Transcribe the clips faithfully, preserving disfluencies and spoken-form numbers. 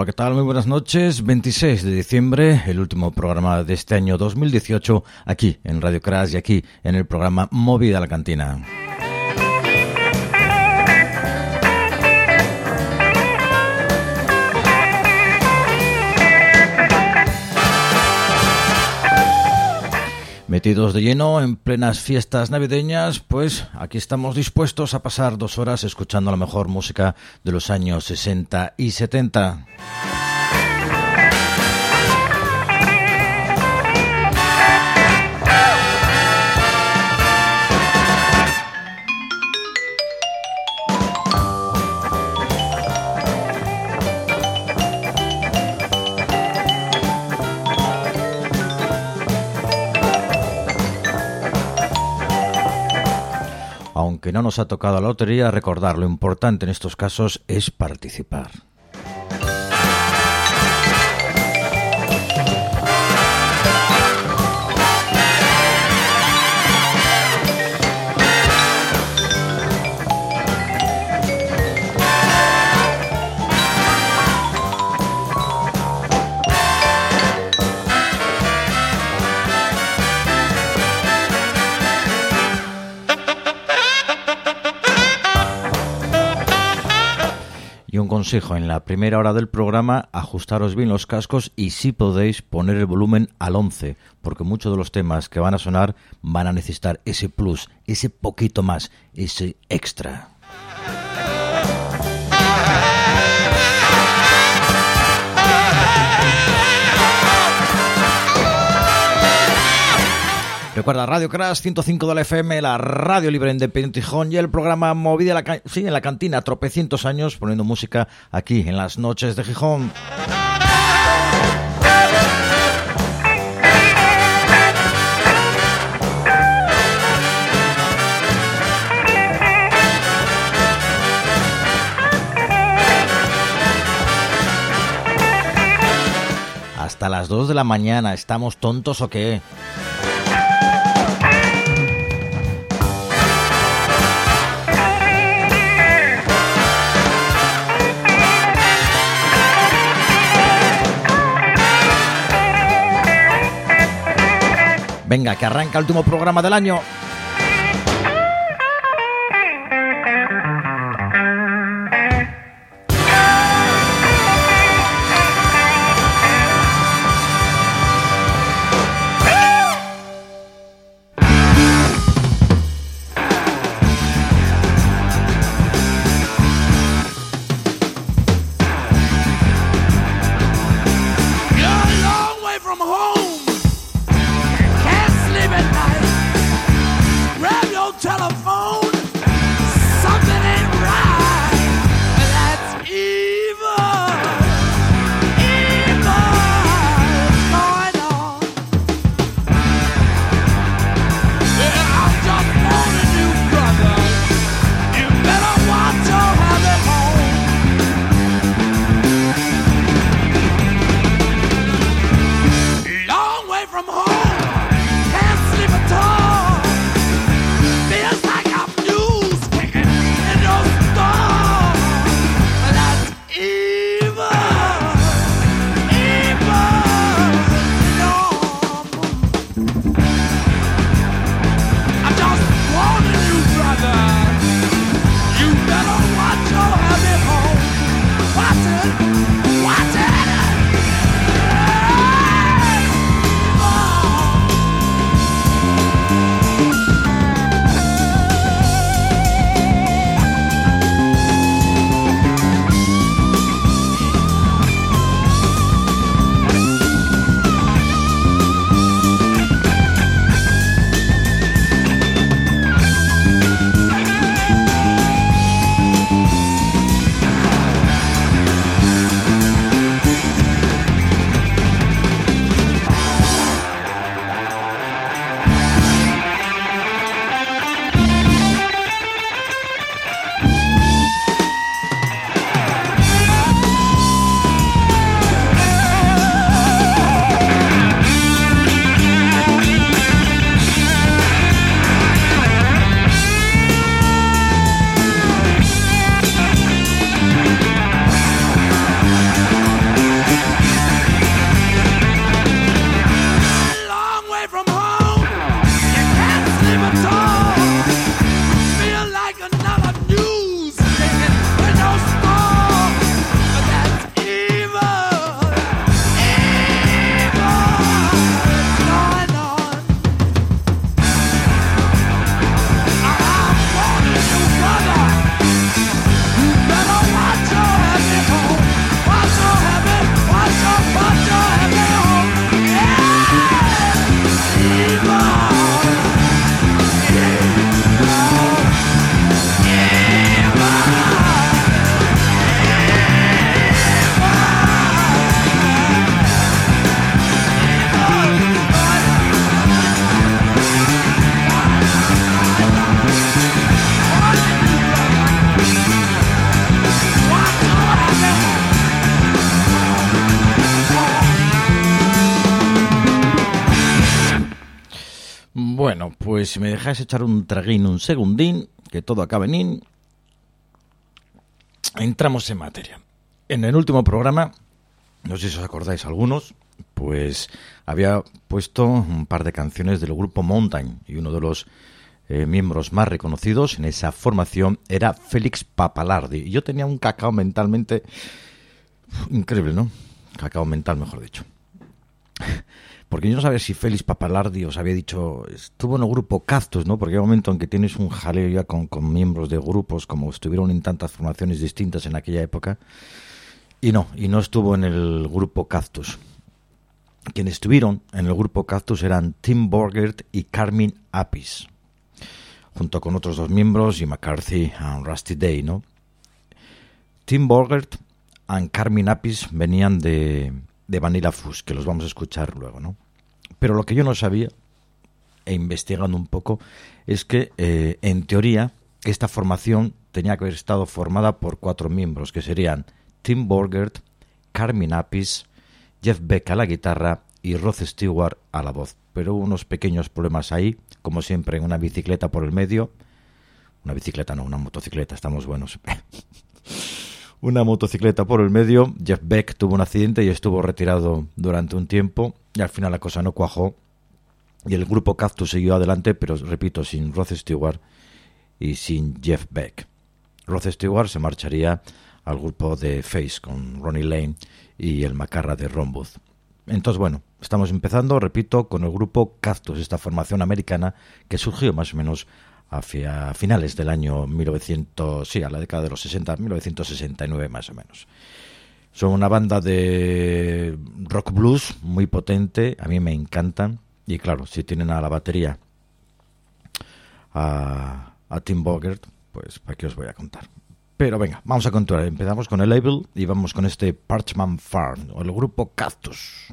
Hola, ¿qué tal? Muy buenas noches. veintiséis de diciembre, el último programa de este año dos mil dieciocho, aquí en Radio Crash y aquí en el programa Movida la Cantina. Metidos de lleno en plenas fiestas navideñas, pues aquí estamos dispuestos a pasar dos horas escuchando la mejor música de los años sesenta y setenta. Aunque no nos ha tocado la lotería, recordar lo importante en estos casos es participar. Y un consejo, en la primera hora del programa, ajustaros bien los cascos y si podéis poner el volumen al once, porque muchos de los temas que van a sonar van a necesitar ese plus, ese poquito más, ese extra. Recuerda, Radio Crash ciento cinco de la F M, la radio libre independiente de Gijón y el programa Movida la, sí, en la cantina, tropecientos años poniendo música aquí en las noches de Gijón. Hasta las dos de la mañana, ¿estamos tontos o qué? Venga, que arranca el último programa del año. Can't sleep at night. pues si me dejáis echar un traguín, un segundín, que todo acabe en in, entramos en materia. En el último programa, no sé si os acordáis algunos, pues había puesto un par de canciones del grupo Mountain y uno de los eh, miembros más reconocidos en esa formación era Félix Pappalardi. Y yo tenía un cacao mentalmente increíble, ¿no? Cacao mental, mejor dicho. Porque yo no sabía si Félix Pappalardi os había dicho, estuvo en el grupo Cactus, ¿no? Porque hay un momento en que tienes un jaleo ya con, con miembros de grupos, como estuvieron en tantas formaciones distintas en aquella época. Y no, y no estuvo en el grupo Cactus. Quienes estuvieron en el grupo Cactus eran Tim Borgert y Carmine Appice, junto con otros dos miembros, y McCarthy y Rusty Day, ¿no? Tim Borgert y Carmine Appice venían de, de Vanilla Fuzz, que los vamos a escuchar luego, ¿no? Pero lo que yo no sabía, e investigando un poco, es que, eh, en teoría, esta formación tenía que haber estado formada por cuatro miembros, que serían Tim Borgert, Carmine Appice, Jeff Beck a la guitarra y Rod Stewart a la voz. Pero hubo unos pequeños problemas ahí, como siempre, en una bicicleta por el medio. Una bicicleta no, una motocicleta, estamos buenos. Una motocicleta por el medio. Jeff Beck tuvo un accidente y estuvo retirado durante un tiempo. Y al final la cosa no cuajó. Y el grupo Cactus siguió adelante, pero repito, sin Rod Stewart y sin Jeff Beck. Rod Stewart se marcharía al grupo de Face con Ronnie Lane y el macarra de Ron Booth. Entonces, bueno, estamos empezando, repito, con el grupo Cactus, esta formación americana que surgió más o menos hacia finales del año mil novecientos, sí, a la década de los sesenta, mil novecientos sesenta y nueve más o menos. Son una banda de rock blues muy potente, a mí me encantan, y claro, si tienen a la batería a, a Tim Borgert, pues ¿para qué os voy a contar? Pero venga, vamos a continuar. Empezamos con el label y vamos con este Parchman Farm, o el grupo Cactus.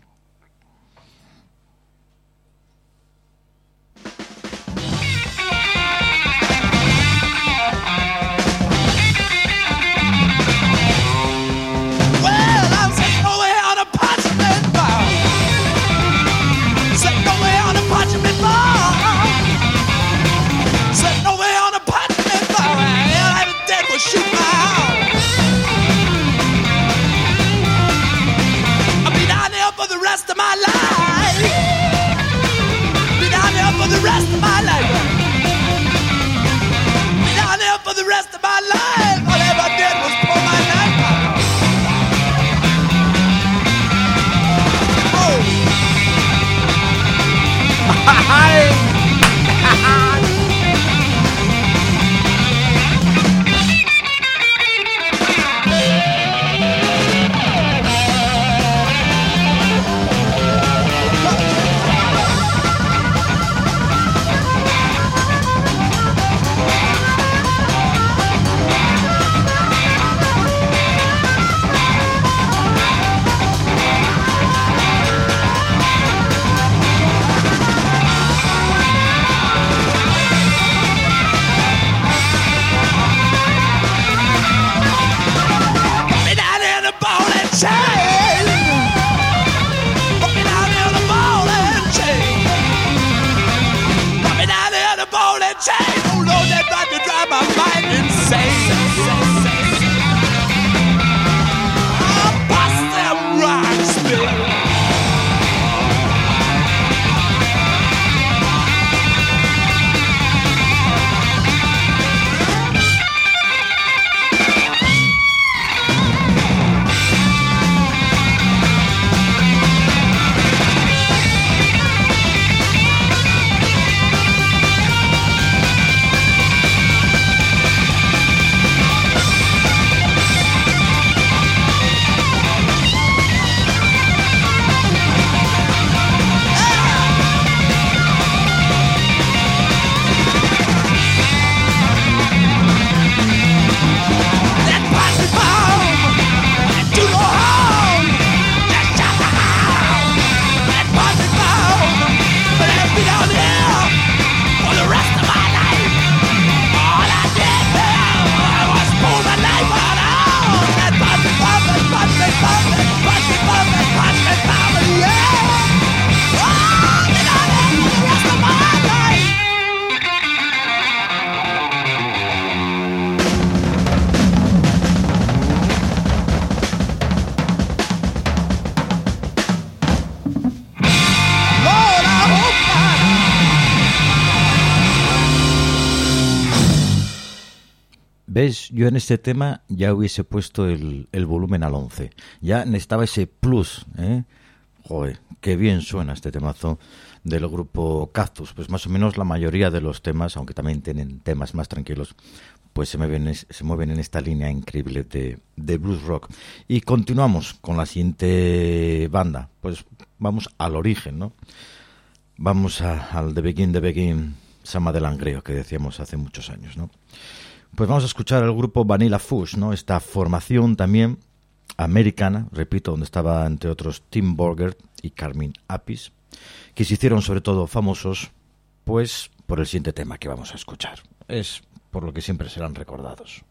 ¿Ves? Yo en este tema ya hubiese puesto el, el volumen al once. Ya necesitaba ese plus, ¿eh? Joder, qué bien suena este temazo del grupo Cactus. Pues más o menos la mayoría de los temas, aunque también tienen temas más tranquilos, pues se mueven, se mueven en esta línea increíble de, de blues rock. Y continuamos con la siguiente banda. Pues vamos al origen, ¿no? Vamos a, al The Begin, The Begin, Sama de Langreo, que decíamos hace muchos años, ¿no? Pues vamos a escuchar al grupo Vanilla Fudge, ¿no? Esta formación también americana, repito, donde estaba entre otros Tim Borger y Carmine Appice, que se hicieron sobre todo famosos pues por el siguiente tema que vamos a escuchar. Es por lo que siempre serán recordados.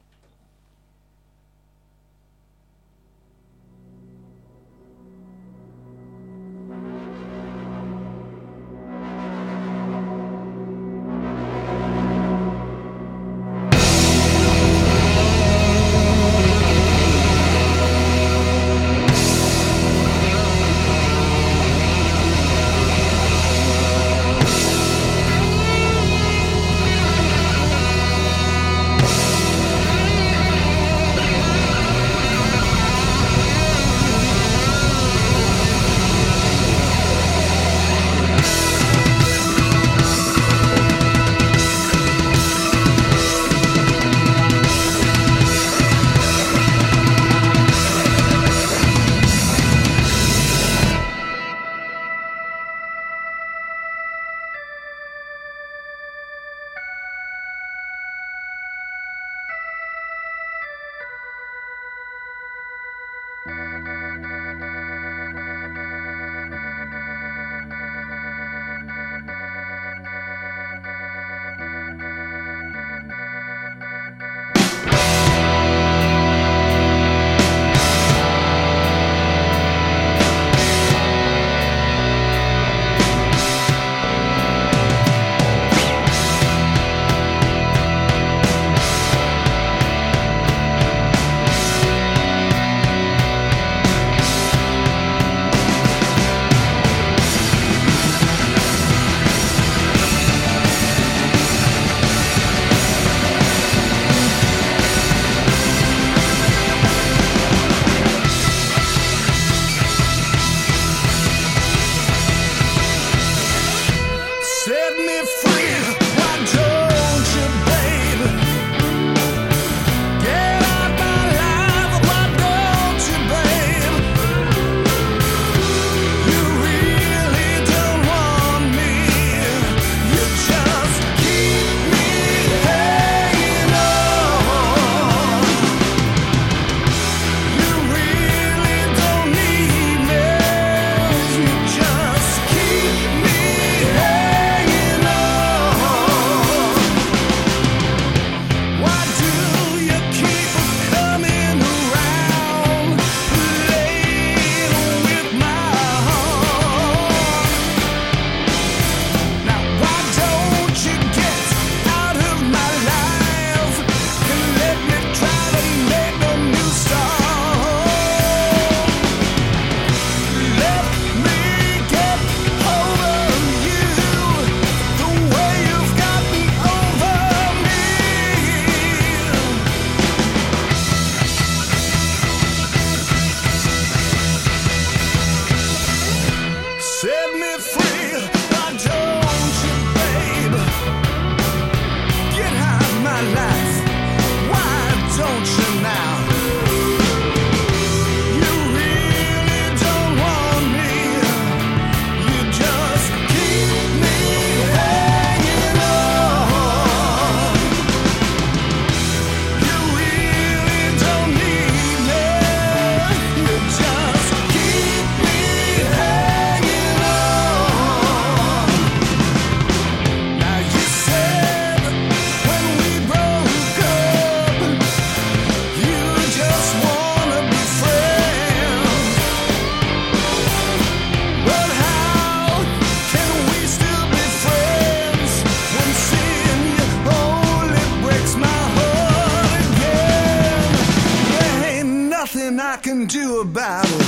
can do about it.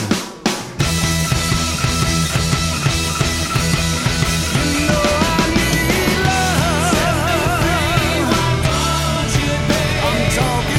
You know I need love. I'm talking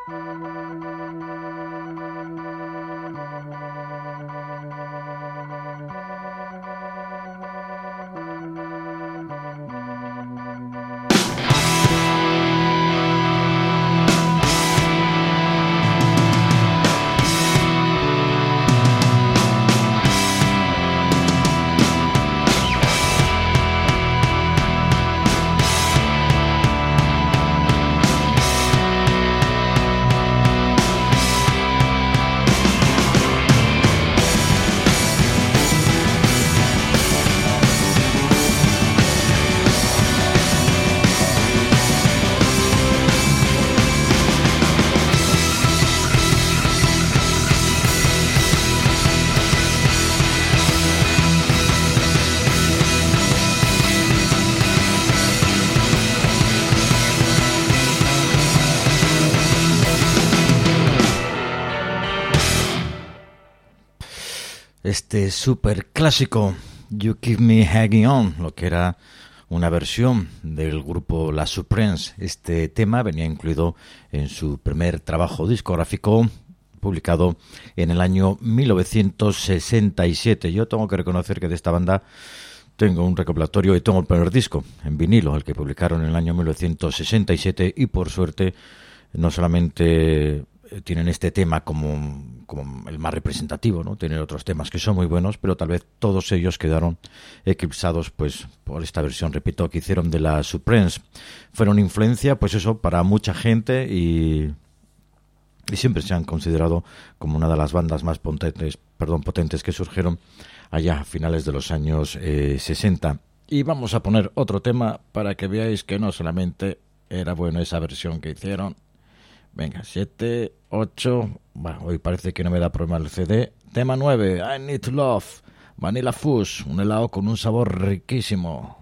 Este super clásico You Keep Me Hanging On, lo que era una versión del grupo La Supremes. Este tema venía incluido en su primer trabajo discográfico publicado en el año mil novecientos sesenta y siete. Yo tengo que reconocer que de esta banda tengo un recopilatorio y tengo el primer disco en vinilo, el que publicaron en el año mil novecientos sesenta y siete, y por suerte no solamente tienen este tema como, como el más representativo, ¿no? Tienen otros temas que son muy buenos, pero tal vez todos ellos quedaron eclipsados pues por esta versión, repito, que hicieron de la Supremes. Fueron influencia, pues eso, para mucha gente y, y siempre se han considerado como una de las bandas más potentes, perdón, potentes que surgieron allá a finales de los años eh, sesenta. Y vamos a poner otro tema para que veáis que no solamente era bueno esa versión que hicieron. Venga, siete, ocho, bueno, hoy parece que no me da problema el C D. Tema nueve, I Need to Love, Vanilla Fuzz, un helado con un sabor riquísimo.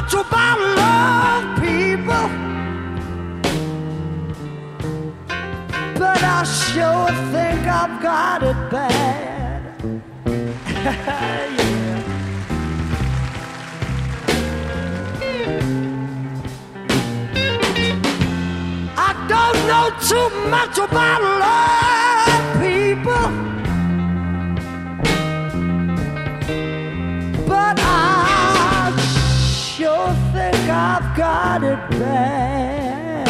much about love, people, but I sure think I've got it bad. Yeah. I don't know too much about love, people, but I sure think I've got it bad.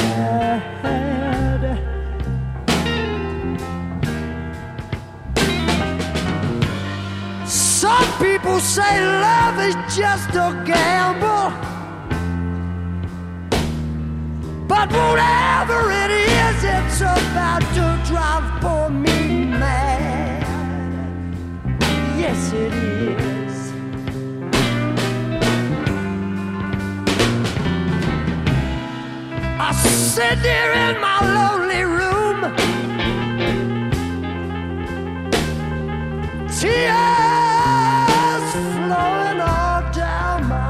Some people say love is just a gamble, but whatever it is, it's about to drive for me mad. Yes, it is. I sit there in my lonely room, tears flowing all down my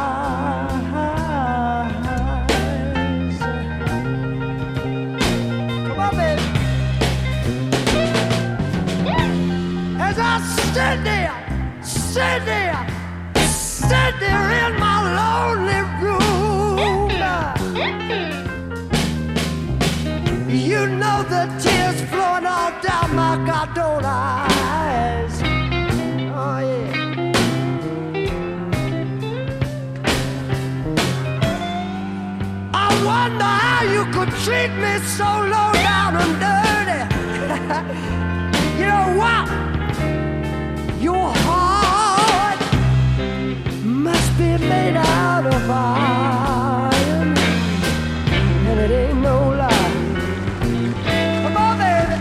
eyes. Come on, baby. As I sit there, sit there, sit there in my lonely room, you know the tears flowing all down my goddamn eyes. Oh yeah. I wonder how you could treat me so low down and dirty. You know what? Your heart must be made out of iron, and it ain't no lie. Come on, baby.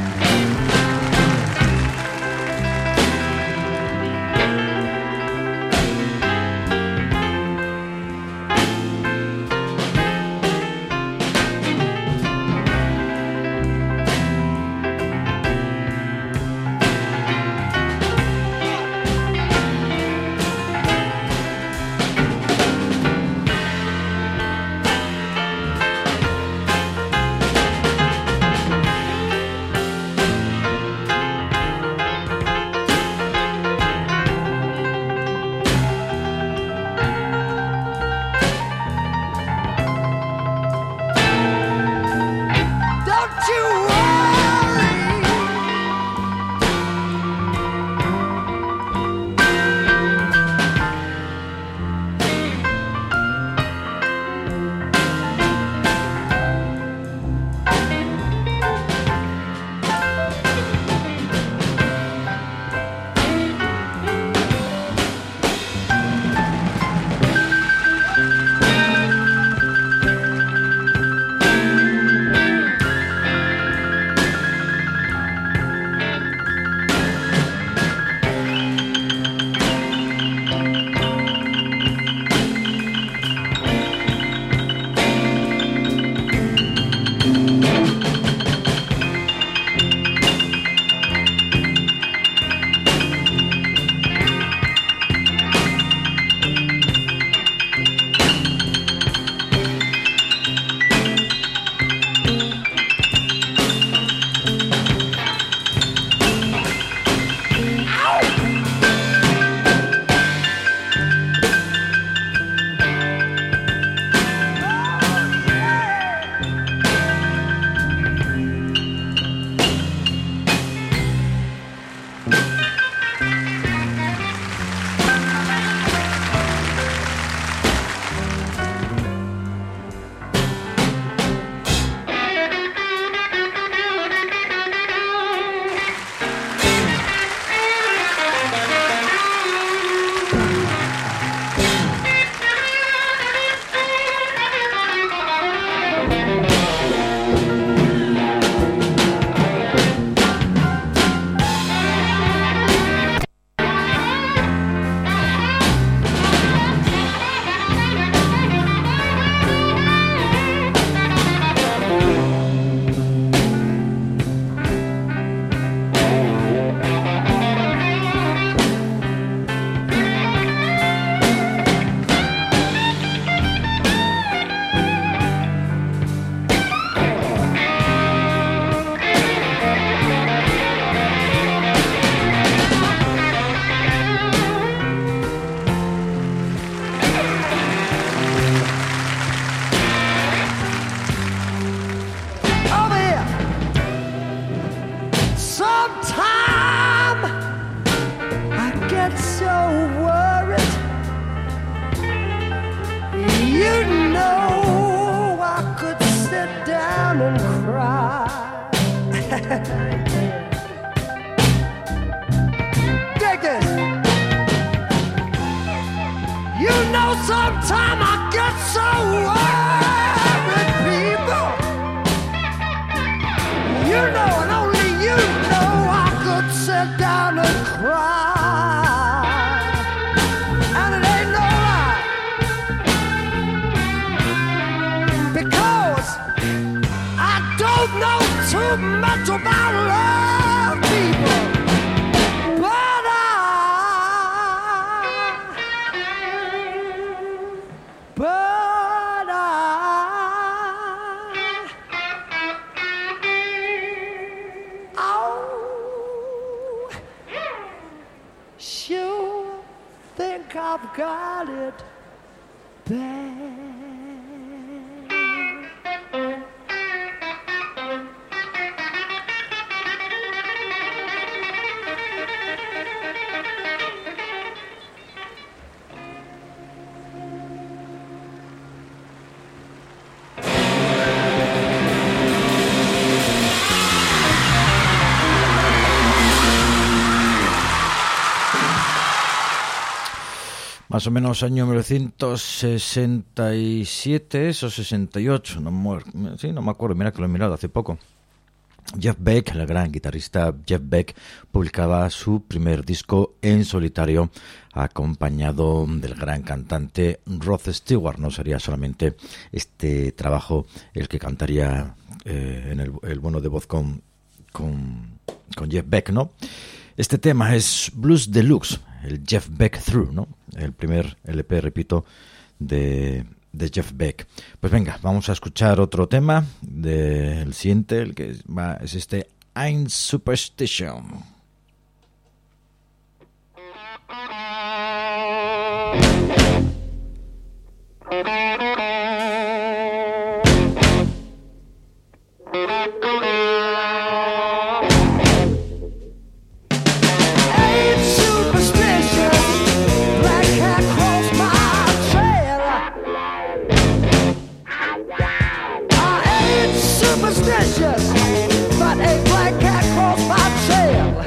sometimes I get so worried, people. You know, and only you know I could sit down and cry. And it ain't no lie. Because I don't know too much about love, people. But I, but I, oh, sure think I've got it bad. Más o menos año mil novecientos sesenta y siete o sesenta y ocho, no me, sí, no me acuerdo, mira que lo he mirado hace poco. Jeff Beck, el gran guitarrista Jeff Beck, publicaba su primer disco en solitario, acompañado del gran cantante Rod Stewart. No sería solamente este trabajo el que cantaría eh, en el, el bono de voz con, con, con Jeff Beck, ¿no? Este tema es Blues Deluxe, el Jeff Beck Through, ¿no? El primer L P, repito, de, de Jeff Beck. Pues venga, vamos a escuchar otro tema del siguiente, el que va, es este Ein Superstition. But a black cat crossed my trail.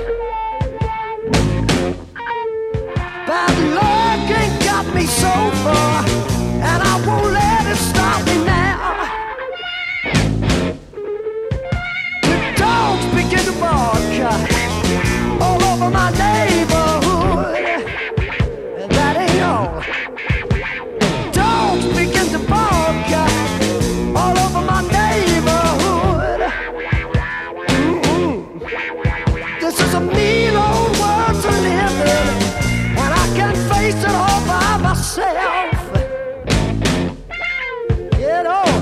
Bad luck ain't got me so far, and I won't let it stop me now. The dogs begin to bark all over my neighborhood, and that ain't all. Dogs begin to bark all over my neighborhood. Mm-mm. This is a mean old world to live in, and I can't face it all by myself. Get on.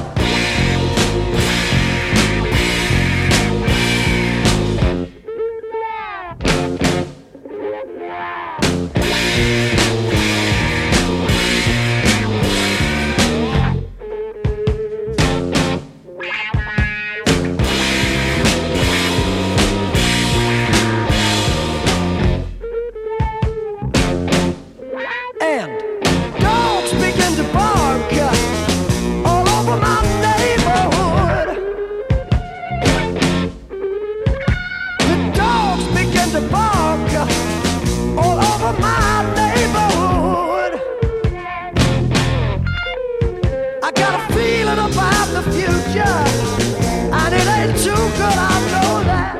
And dogs begin to bark all over my neighborhood. The dogs begin to bark all over my neighborhood. I got a feeling about the future, and it ain't too good, I know that.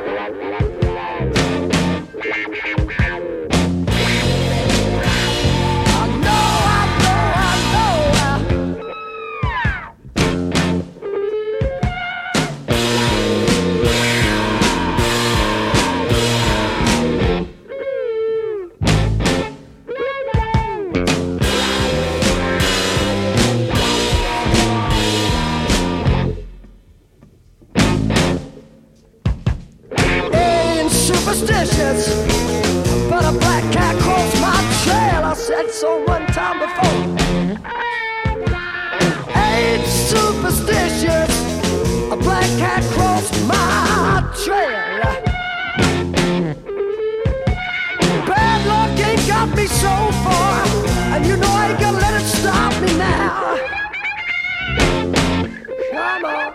Superstitious, but a black cat crossed my trail. I said so one time before. Ain't superstitious, a black cat crossed my trail. Bad luck ain't got me so far, and you know I ain't gonna let it stop me now. Come on.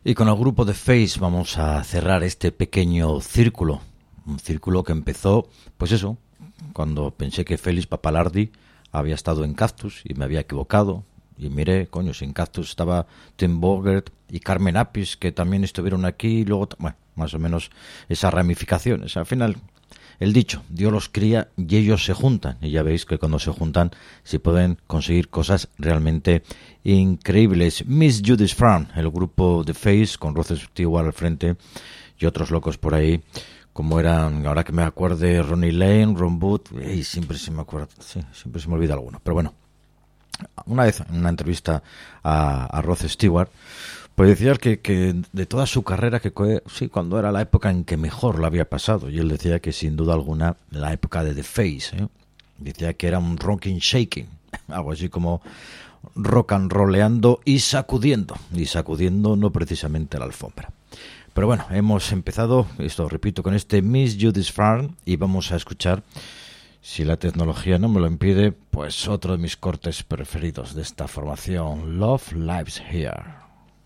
Y con el grupo de Face vamos a cerrar este pequeño círculo, un círculo que empezó, pues eso, cuando pensé que Félix Papalardi había estado en Cactus y me había equivocado, y miré, coño, si en Cactus estaba Tim Bogert y Carmen Appice, que también estuvieron aquí, y luego, bueno, más o menos esas ramificaciones. Al final, el dicho, Dios los cría y ellos se juntan, y ya veis que cuando se juntan se pueden conseguir cosas realmente increíbles. Miss Judy's Farm, el grupo de Face con Rod Stewart al frente y otros locos por ahí, como eran, ahora que me acuerde, Ronnie Lane, Ron Wood, y siempre se me acuerda, sí, siempre se me olvida alguno, pero bueno, una vez en una entrevista a, a Rod Stewart, pues decía que, que de toda su carrera, que sí, cuando era la época en que mejor lo había pasado, y él decía que sin duda alguna la época de The Face, ¿eh? Decía que era un rocking shaking, algo así como rock and rolleando y sacudiendo, y sacudiendo no precisamente la alfombra. Pero bueno, hemos empezado, esto repito, con este Miss Judy's Farm, y vamos a escuchar, si la tecnología no me lo impide, pues otro de mis cortes preferidos de esta formación, Love Lives Here.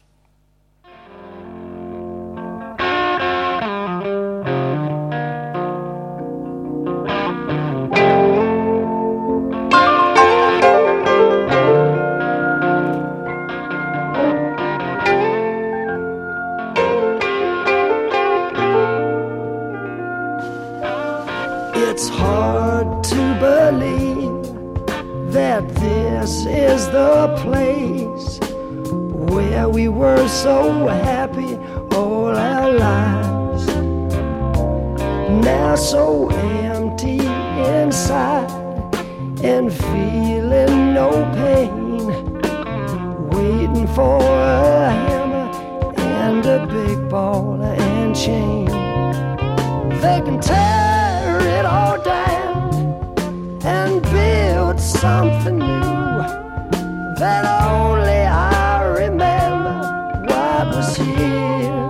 It's hard to believe that this is the place where we were so happy all our lives. Now so empty inside and feeling no pain, waiting for a hammer and a big ball and chain. They can tear it all down and build something new that only I remember what was here.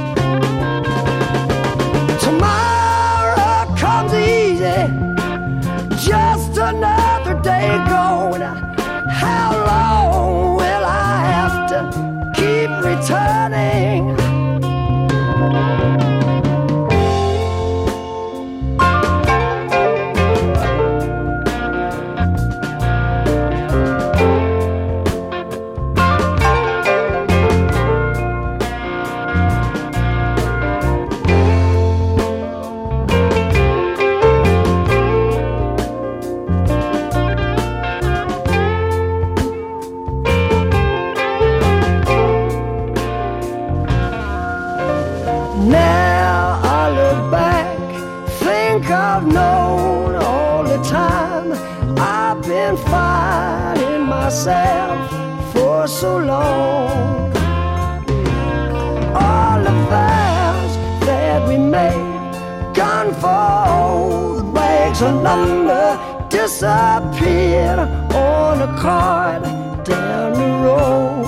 Tomorrow comes easy, just another day going. How long will I have to keep returning? I've known all the time. I've been fighting myself for so long. All the vows that we made, gone for old rags and number, disappeared on a card down the road.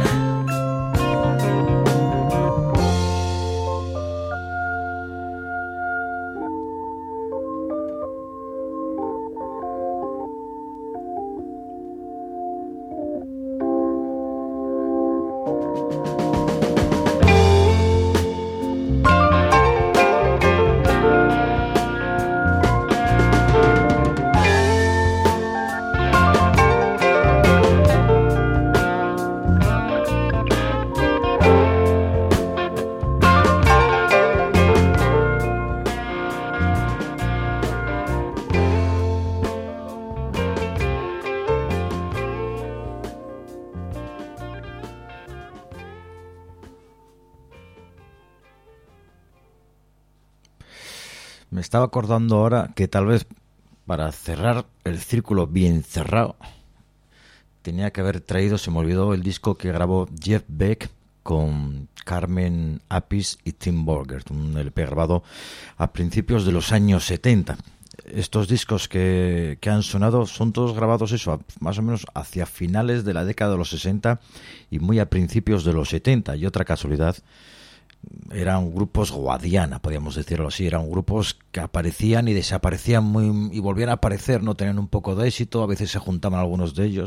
Me estaba acordando ahora que tal vez para cerrar el círculo bien cerrado tenía que haber traído, se me olvidó, el disco que grabó Jeff Beck con Carmen Appice y Tim Bogert, un L P grabado a principios de los años setenta. Estos discos que, que han sonado son todos grabados eso, más o menos hacia finales de la década de los sesenta y muy a principios de los setenta. Y otra casualidad, eran grupos Guadiana, podríamos decirlo así, eran grupos que aparecían y desaparecían muy, y volvían a aparecer, no tenían un poco de éxito, a veces se juntaban algunos de ellos,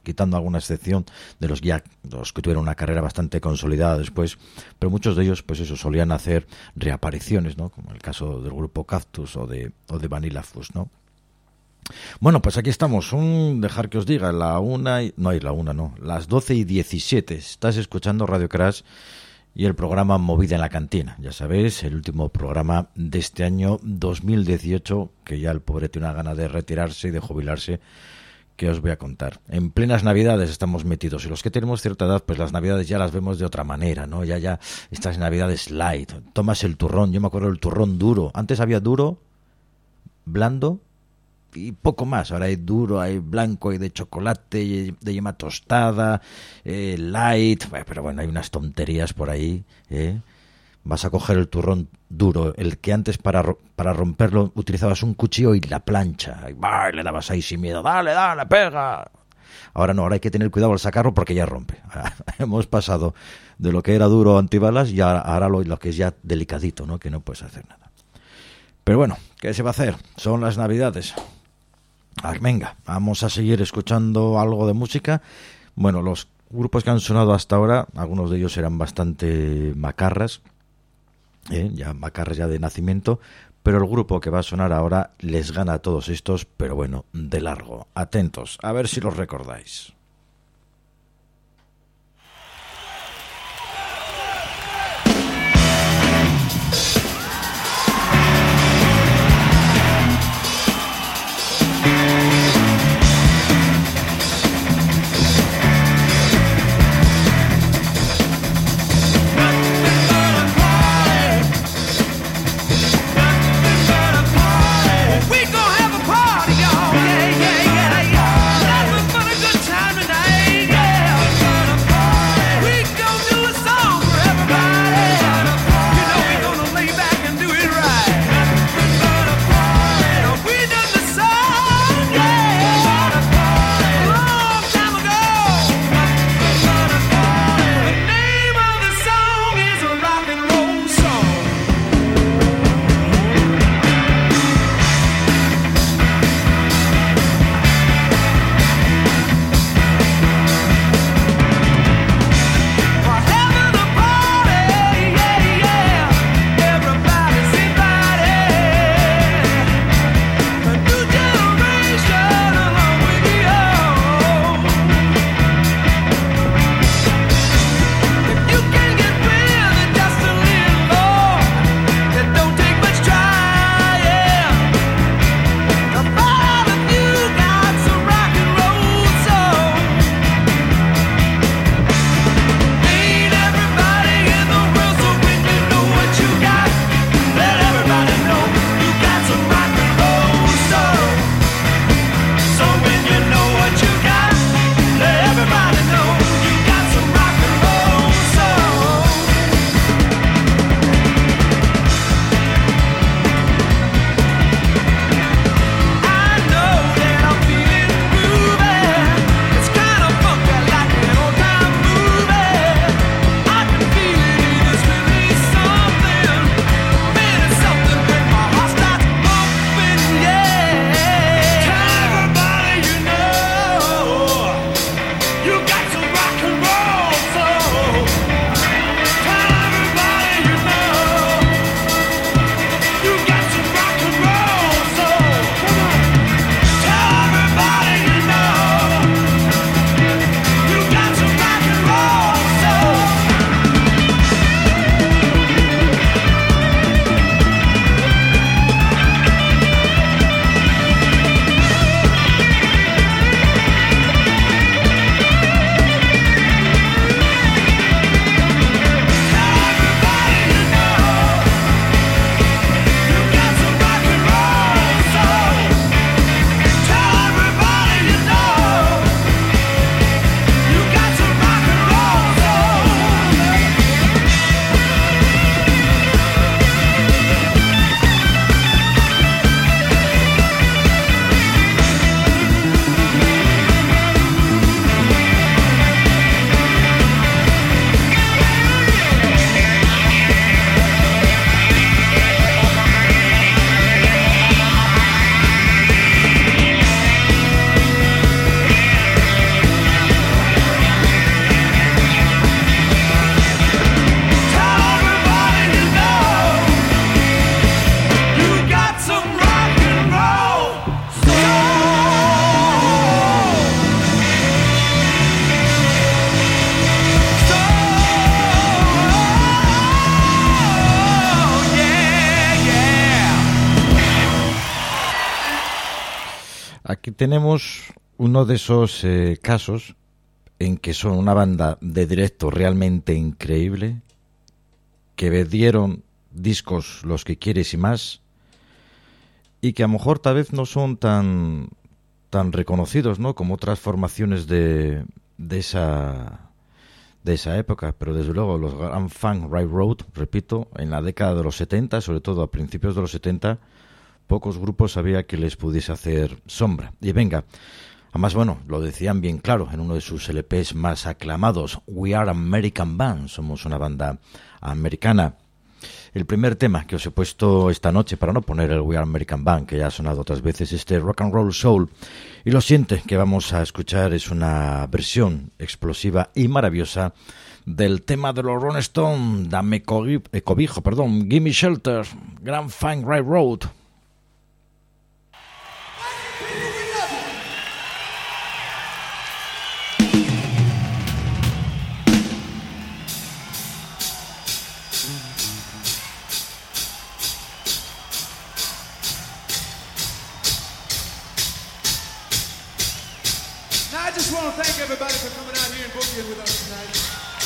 quitando alguna excepción de los ya los que tuvieron una carrera bastante consolidada después, pero muchos de ellos, pues eso, solían hacer reapariciones, ¿no? Como el caso del grupo Cactus o de, o de Vanilla Fuzz, ¿no? Bueno, pues aquí estamos, un dejar que os diga, la una, y, no hay la una, no, las doce y diecisiete, estás escuchando Radio Crash y el programa Movida en la Cantina, ya sabéis, el último programa de este año dos mil dieciocho, que ya el pobre tiene una gana de retirarse y de jubilarse, que os voy a contar. En plenas Navidades estamos metidos, y los que tenemos cierta edad, pues las Navidades ya las vemos de otra manera, ¿no? Ya, ya, estas Navidades light, tomas el turrón, yo me acuerdo del turrón duro, antes había duro, blando, y poco más. Ahora hay duro, hay blanco, hay de chocolate, de yema tostada, eh, light, pero bueno, hay unas tonterías por ahí, ¿eh? Vas a coger el turrón duro, el que antes para, para romperlo utilizabas un cuchillo y la plancha, y bah, le dabas ahí sin miedo, dale, dale, pega. Ahora no, ahora hay que tener cuidado al sacarlo porque ya rompe. Hemos pasado de lo que era duro antibalas y ahora lo, lo que es ya delicadito, ¿no? Que no puedes hacer nada. Pero bueno, ¿qué se va a hacer? Son las Navidades. Ah, venga, vamos a seguir escuchando algo de música. Bueno, los grupos que han sonado hasta ahora, algunos de ellos eran bastante macarras, ¿eh? ya macarras ya de nacimiento, pero el grupo que va a sonar ahora les gana a todos estos, pero bueno, de largo. Atentos, a ver si los recordáis. We gonna have a party, y'all. Yeah, yeah, yeah, yeah. Nothing but a good time. tenemos uno de esos eh, casos en que son una banda de directo realmente increíble, que vendieron discos los que quieres y más, y que a lo mejor tal vez no son tan tan reconocidos, ¿no?, como otras formaciones de, de esa de esa época, pero desde luego los Grand Funk Railroad, repito, en la década de los setenta, sobre todo a principios de los setenta, pocos grupos había que les pudiese hacer sombra. Y venga, además, bueno, lo decían bien claro en uno de sus L Pes más aclamados, We Are American Band, somos una banda americana. El primer tema que os he puesto esta noche, para no poner el We Are American Band, que ya ha sonado otras veces, este Rock and Roll Soul, y lo siguiente que vamos a escuchar es una versión explosiva y maravillosa del tema de los Rolling Stones, Dame cobijo, perdón, Gimme Shelter, Grand Funk Railroad. Thank everybody for coming out here and boogieing with us tonight.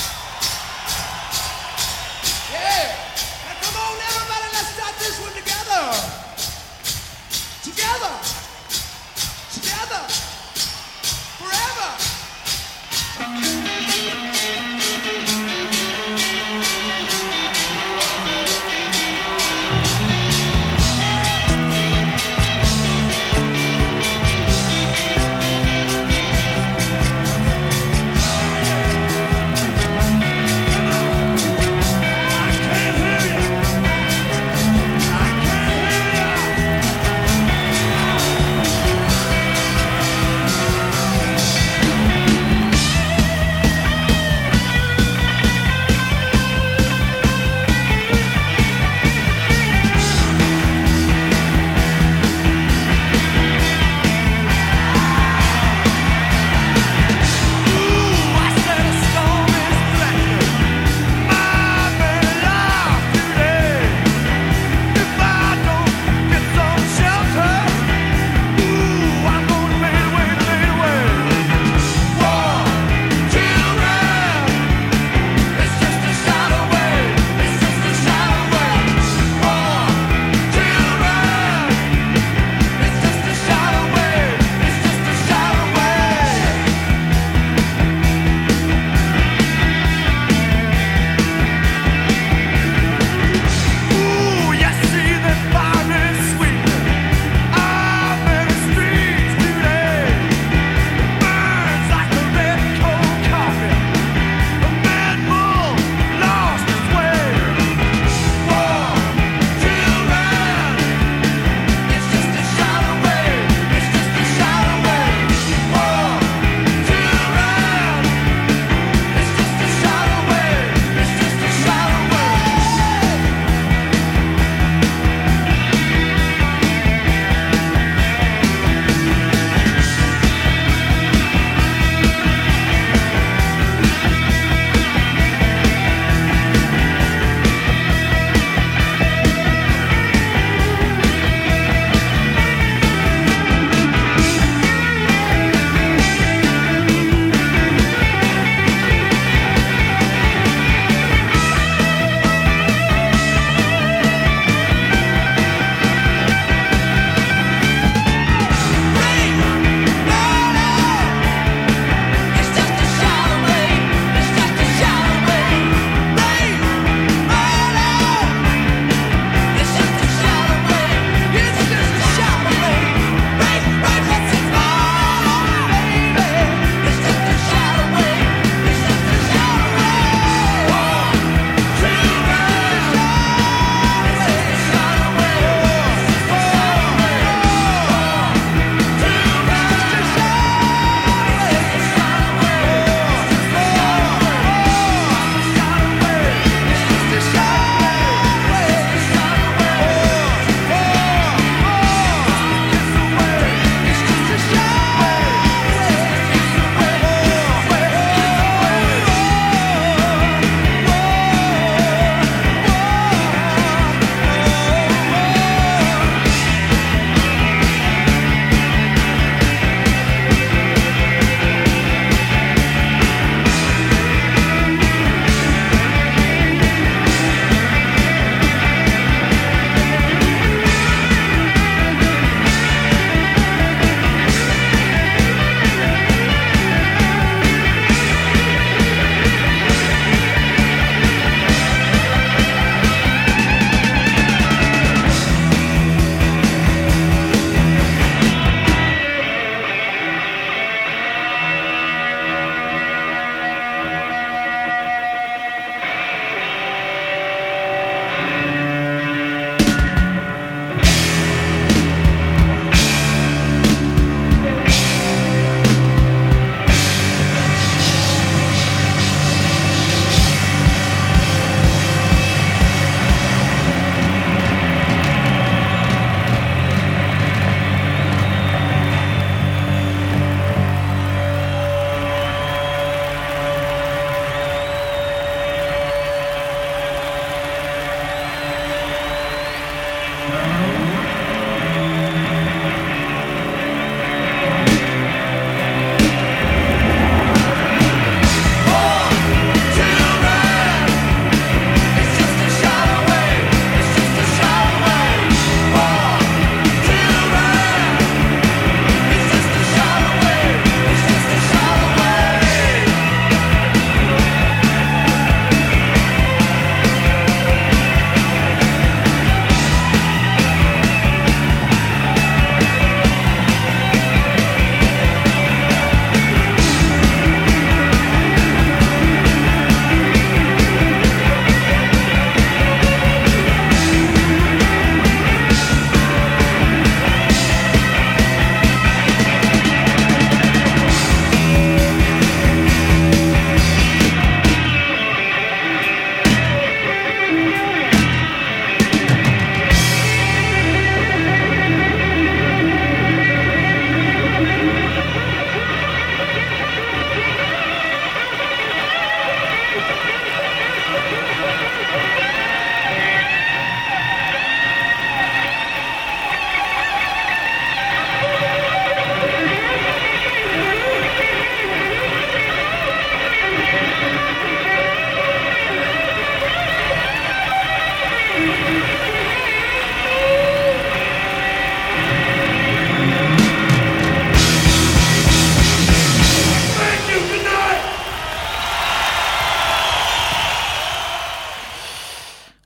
Yeah! Now come on everybody, let's start this one together! Together! Together! Forever!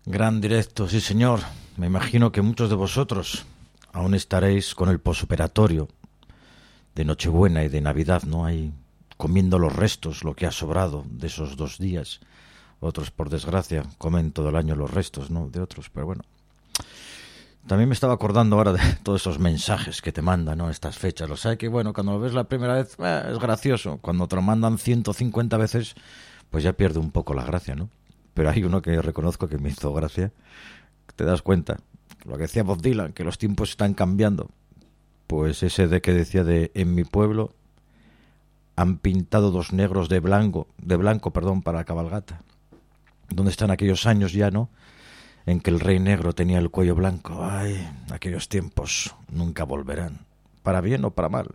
Gran directo, sí señor. Me imagino que muchos de vosotros aún estaréis con el posoperatorio de Nochebuena y de Navidad, ¿no? Ahí comiendo los restos, lo que ha sobrado de esos dos días. Otros, por desgracia, comen todo el año los restos, ¿no? De otros, pero bueno. También me estaba acordando ahora de todos esos mensajes que te mandan, ¿no? Estas fechas. Lo sabes que, bueno, cuando lo ves la primera vez eh, es gracioso. Cuando te lo mandan ciento cincuenta veces, pues ya pierde un poco la gracia, ¿no? Pero hay uno que yo reconozco que me hizo gracia. Te das cuenta, lo que decía Bob Dylan, que los tiempos están cambiando. Pues ese de que decía de en mi pueblo han pintado dos negros de blanco, de blanco, perdón, para la cabalgata. ¿Dónde están aquellos años ya, no? En que el rey negro tenía el cuello blanco. Ay, aquellos tiempos nunca volverán, para bien o para mal.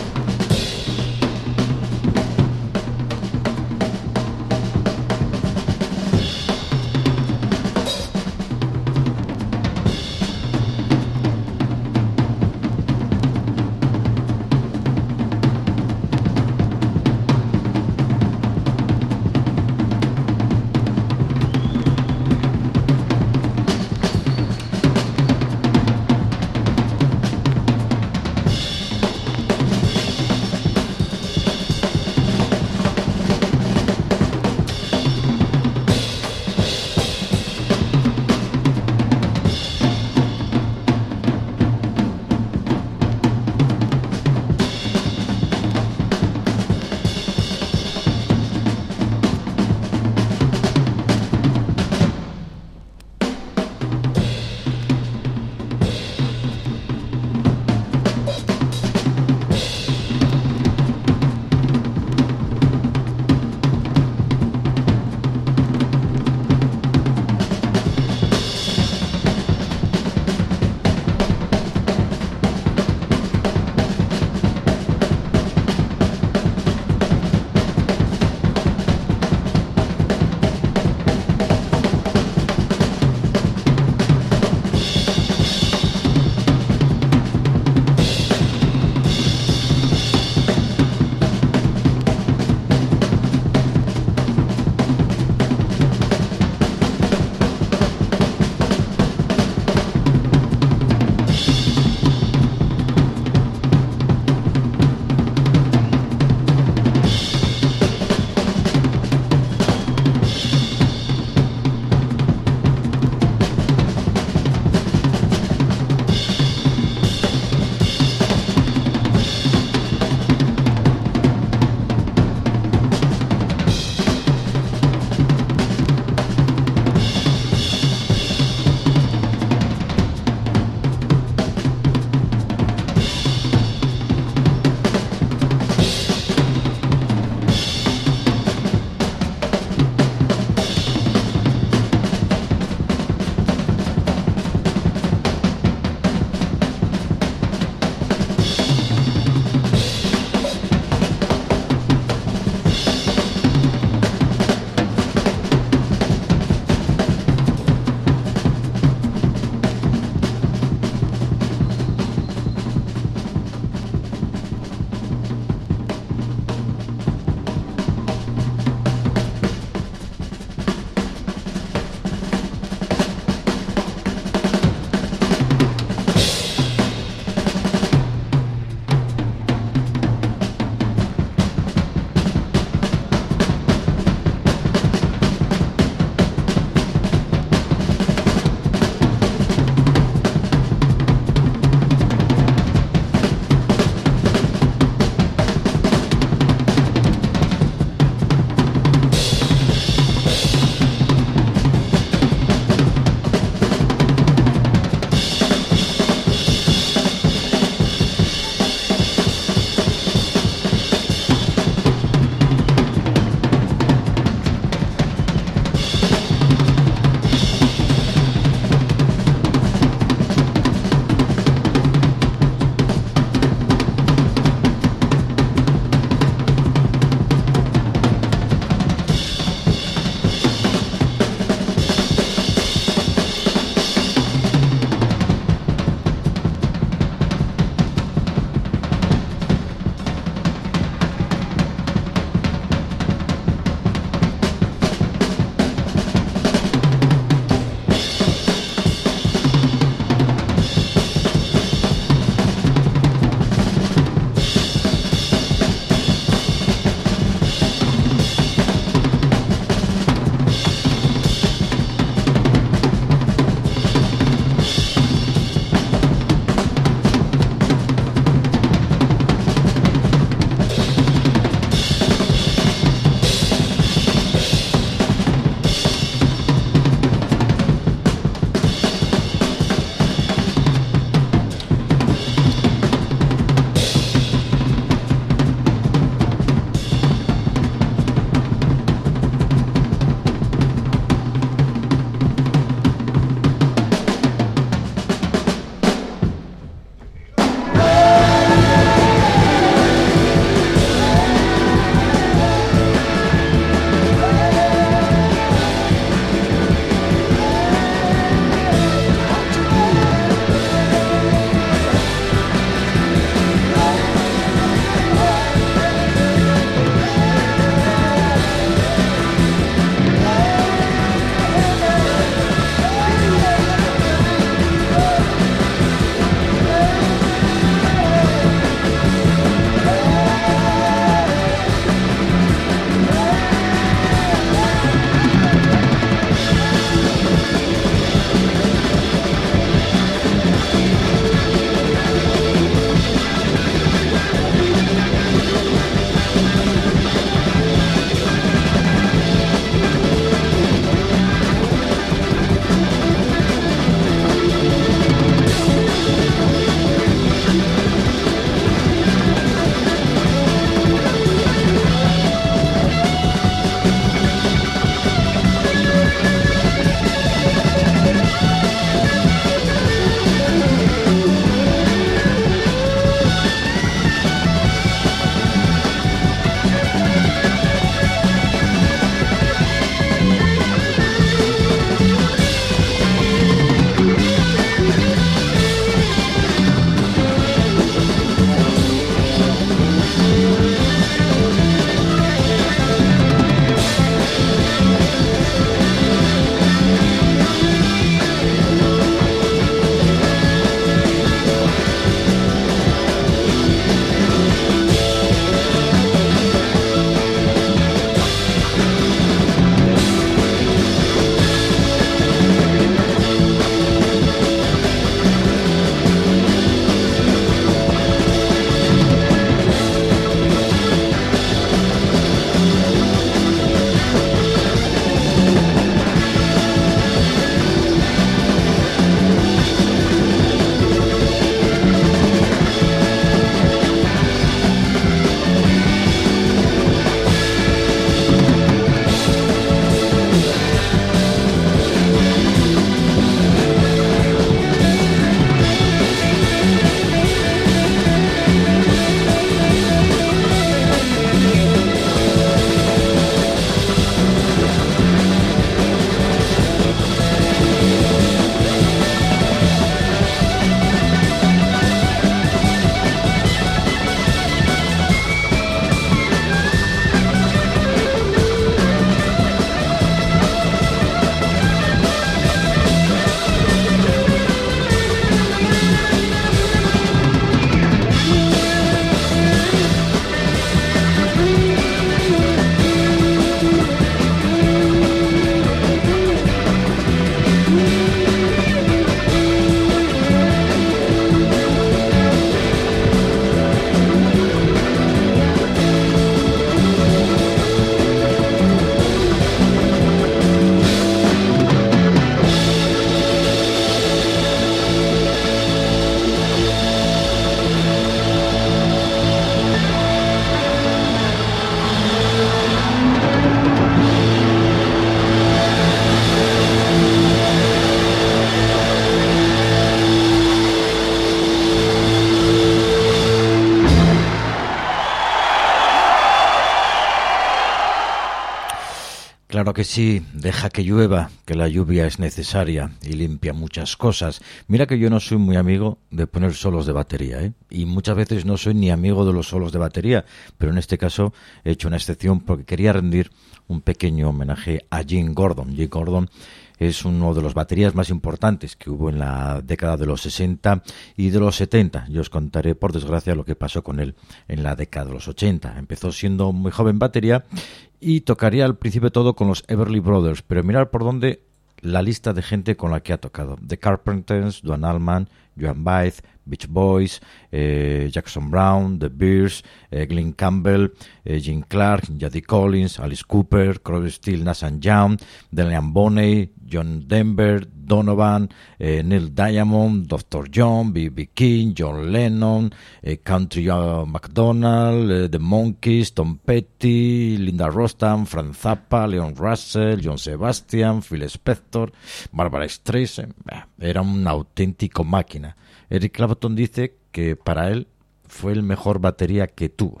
Claro que sí, deja que llueva, que la lluvia es necesaria y limpia muchas cosas. Mira que yo no soy muy amigo de poner solos de batería, ¿eh? Y muchas veces no soy ni amigo de los solos de batería, pero en este caso he hecho una excepción porque quería rendir un pequeño homenaje a Jim Gordon. Jim Gordon es uno de los baterías más importantes que hubo en la década de los sesenta y de los setenta. Yo os contaré, por desgracia, lo que pasó con él en la década de los ochenta. Empezó siendo muy joven batería y tocaría al principio todo con los Everly Brothers, pero mirar por dónde la lista de gente con la que ha tocado. The Carpenters, Duane Allman, Joan Baez, Beach Boys, eh, Jackson Browne, The Bears, eh, Glenn Campbell, eh, Jim Clark, Jody Collins, Alice Cooper, Crosby, Stills, Nash and Young, Delian Bonney, John Denver, Donovan, eh, Neil Diamond, doctor John, B B King, John Lennon, eh, Country uh, McDonald, eh, The Monkees, Tom Petty, Linda Ronstadt, Frank Zappa, Leon Russell, John Sebastian, Phil Spector, Barbara Streisand. Era una auténtica máquina. Eric Clapton dice que para él fue el mejor batería que tuvo.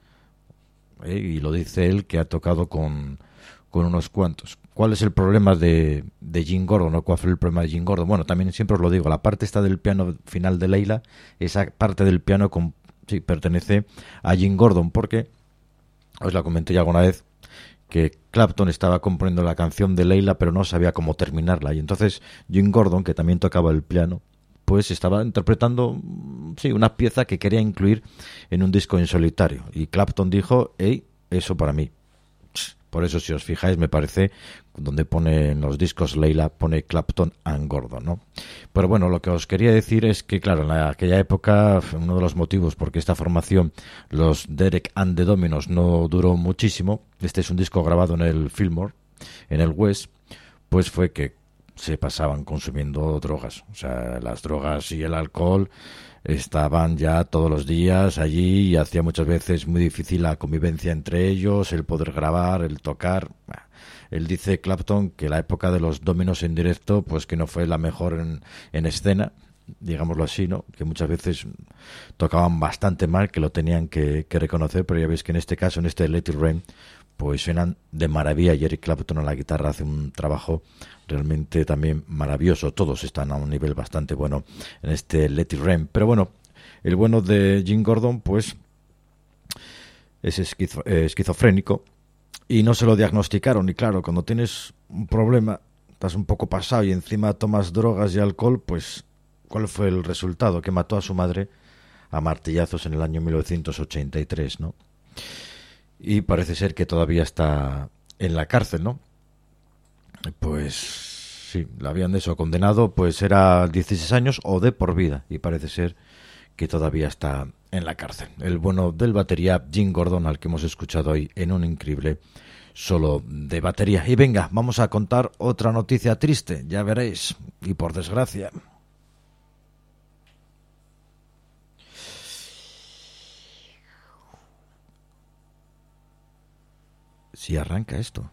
¿Eh? Y lo dice él, que ha tocado con, con unos cuantos. ¿Cuál es el problema de, de Jim Gordon? ¿O cuál fue el problema de Jim Gordon? Bueno, también siempre os lo digo, la parte esta del piano final de Leila, esa parte del piano con, sí, pertenece a Jim Gordon, porque os la comenté ya alguna vez, que Clapton estaba componiendo la canción de Leila, pero no sabía cómo terminarla. Y entonces Jim Gordon, que también tocaba el piano, pues estaba interpretando, sí, una pieza que quería incluir en un disco en solitario. Y Clapton dijo, hey, eso para mí. Por eso, si os fijáis, me parece, donde pone en los discos Leila, pone Clapton and Gordon, ¿no? Pero bueno, lo que os quería decir es que, claro, en aquella época, uno de los motivos por qué esta formación, los Derek and the Dominos, no duró muchísimo, este es un disco grabado en el Fillmore, en el West, pues fue que se pasaban consumiendo drogas. O sea, las drogas y el alcohol estaban ya todos los días allí y hacía muchas veces muy difícil la convivencia entre ellos, el poder grabar, el tocar. Él dice, Clapton, que la época de los Dominos en directo, pues que no fue la mejor en, en escena, digámoslo así, ¿no? Que muchas veces tocaban bastante mal, que lo tenían que, que reconocer, pero ya veis que en este caso, en este Let It Rain, pues suenan de maravilla y Eric Clapton a la guitarra hace un trabajo realmente también maravilloso. Todos están a un nivel bastante bueno en este Let It Rain. Pero bueno, el bueno de Jim Gordon pues es esquizo, eh, esquizofrénico y no se lo diagnosticaron. Y claro, cuando tienes un problema, estás un poco pasado y encima tomas drogas y alcohol, pues ¿cuál fue el resultado? Que mató a su madre a martillazos en el año mil novecientos ochenta y tres, ¿no? Y parece ser que todavía está en la cárcel, ¿no? Pues sí, la habían de eso condenado, pues era dieciséis años o de por vida, y parece ser que todavía está en la cárcel. El bueno del batería Jim Gordon, al que hemos escuchado hoy en un increíble solo de batería. Y venga, vamos a contar otra noticia triste, ya veréis, y por desgracia. Si arranca esto.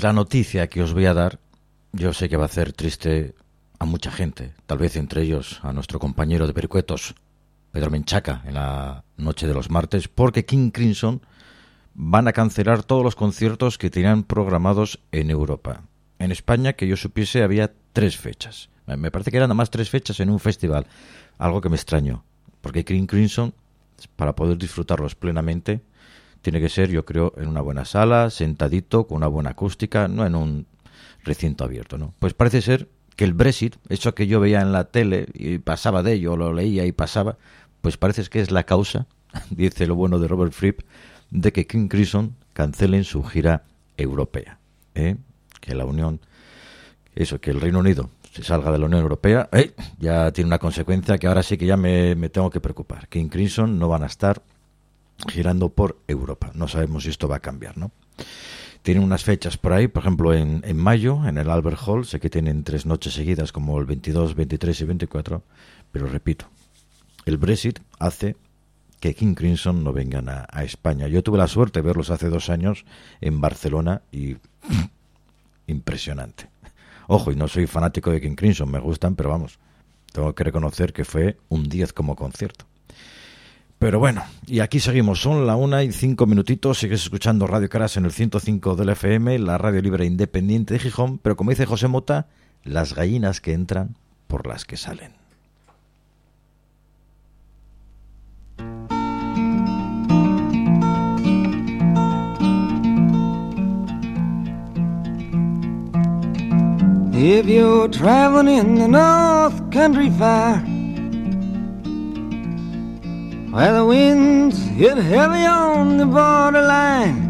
Pues la noticia que os voy a dar, yo sé que va a hacer triste a mucha gente, tal vez entre ellos a nuestro compañero de Vericuetos, Pedro Menchaca, en la noche de los martes, porque King Crimson van a cancelar todos los conciertos que tenían programados en Europa. En España, que yo supiese, había tres fechas. Me parece que eran nada más tres fechas en un festival, algo que me extrañó, porque King Crimson, para poder disfrutarlos plenamente, tiene que ser, yo creo, en una buena sala, sentadito, con una buena acústica, no en un recinto abierto, ¿no? Pues parece ser que el Brexit, eso que yo veía en la tele y pasaba de ello, lo leía y pasaba, pues parece que es la causa, dice lo bueno de Robert Fripp, de que King Crimson cancelen su gira europea, ¿eh? Que la Unión, eso, que el Reino Unido se salga de la Unión Europea, ¿eh? Ya tiene una consecuencia que ahora sí que ya me, me tengo que preocupar. King Crimson no van a estar girando por Europa. No sabemos si esto va a cambiar, ¿no? Tienen unas fechas por ahí, por ejemplo, en, en mayo, en el Albert Hall, sé que tienen tres noches seguidas, como el veintidós, veintitrés y veinticuatro, pero repito, el Brexit hace que King Crimson no vengan a, a España. Yo tuve la suerte de verlos hace dos años en Barcelona y impresionante. Ojo, y no soy fanático de King Crimson, me gustan, pero vamos, tengo que reconocer que fue un diez como concierto. Pero bueno, y aquí seguimos, son la una y cinco minutitos, sigues escuchando Radio Caras en el ciento cinco del F M, la radio libre independiente de Gijón, pero como dice José Mota, las gallinas que entran por las que salen. If you're traveling in the North Country Fair, where the winds hit heavy on the borderline,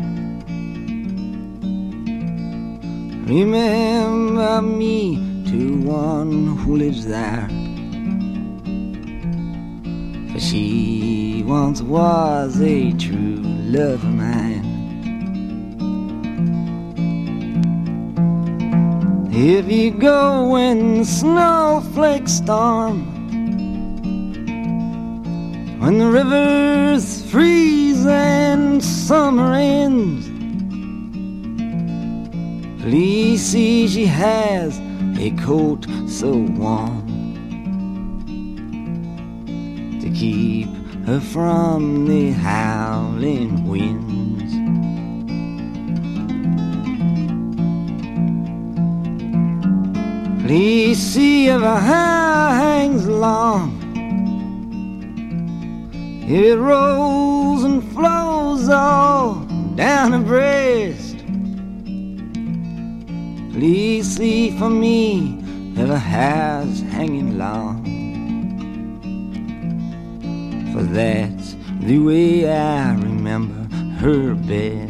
remember me to one who lives there, for she once was a true love of mine. If you go when the snowflakes storm, when the rivers freeze and summer ends, please see she has a coat so warm to keep her from the howling winds. Please see if her hair hangs long, if it rolls and flows all down her breast. Please see for me if her hair's hanging long, for that's the way I remember her best.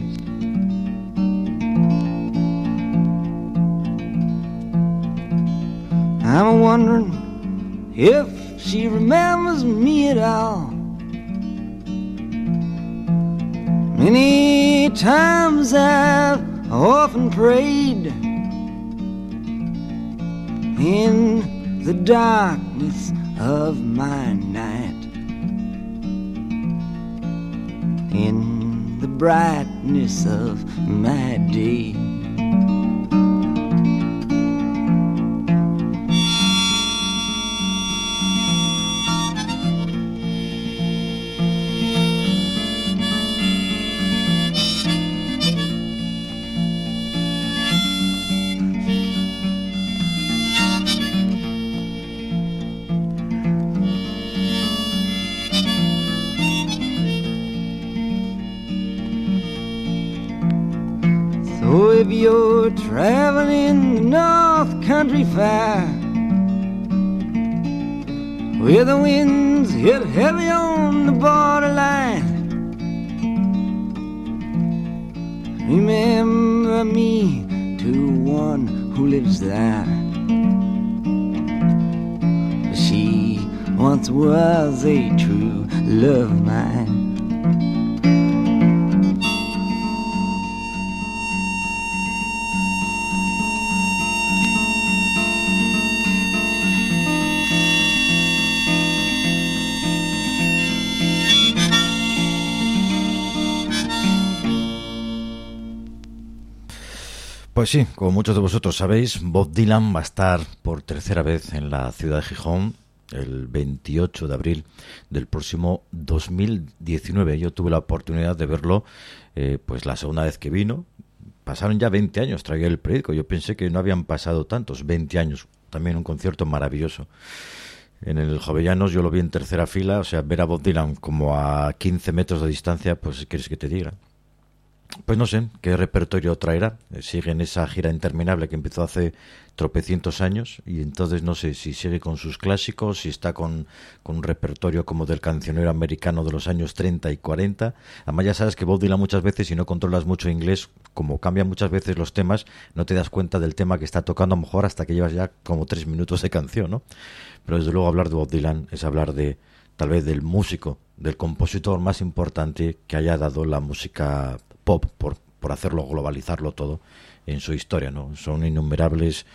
I'm wondering if she remembers me at all. Many times I've often prayed in the darkness of my night, in the brightness of my day. If you're traveling the North Country Fair, where the winds hit heavy on the borderline, remember me to one who lives there, she once was a true love of mine. Pues sí, como muchos de vosotros sabéis, Bob Dylan va a estar por tercera vez en la ciudad de Gijón el veintiocho de abril del próximo dos mil diecinueve. Yo tuve la oportunidad de verlo eh, pues la segunda vez que vino. Pasaron ya veinte años, traía el periódico. Yo pensé que no habían pasado tantos, veinte años. También un concierto maravilloso. En el Jovellanos yo lo vi en tercera fila, o sea, ver a Bob Dylan como a quince metros de distancia, pues ¿qué quieres que te diga? Pues no sé qué repertorio traerá. Sigue en esa gira interminable que empezó hace tropecientos años y entonces no sé si sigue con sus clásicos, si está con, con un repertorio como del cancionero americano de los años treinta y cuarenta. Además ya sabes que Bob Dylan muchas veces, si no controlas mucho inglés, como cambian muchas veces los temas, no te das cuenta del tema que está tocando a lo mejor hasta que llevas ya como tres minutos de canción, ¿no? Pero desde luego hablar de Bob Dylan es hablar de tal vez del músico, del compositor más importante que haya dado la música pop, por, por hacerlo, globalizarlo todo en su historia, ¿no? Son innumerables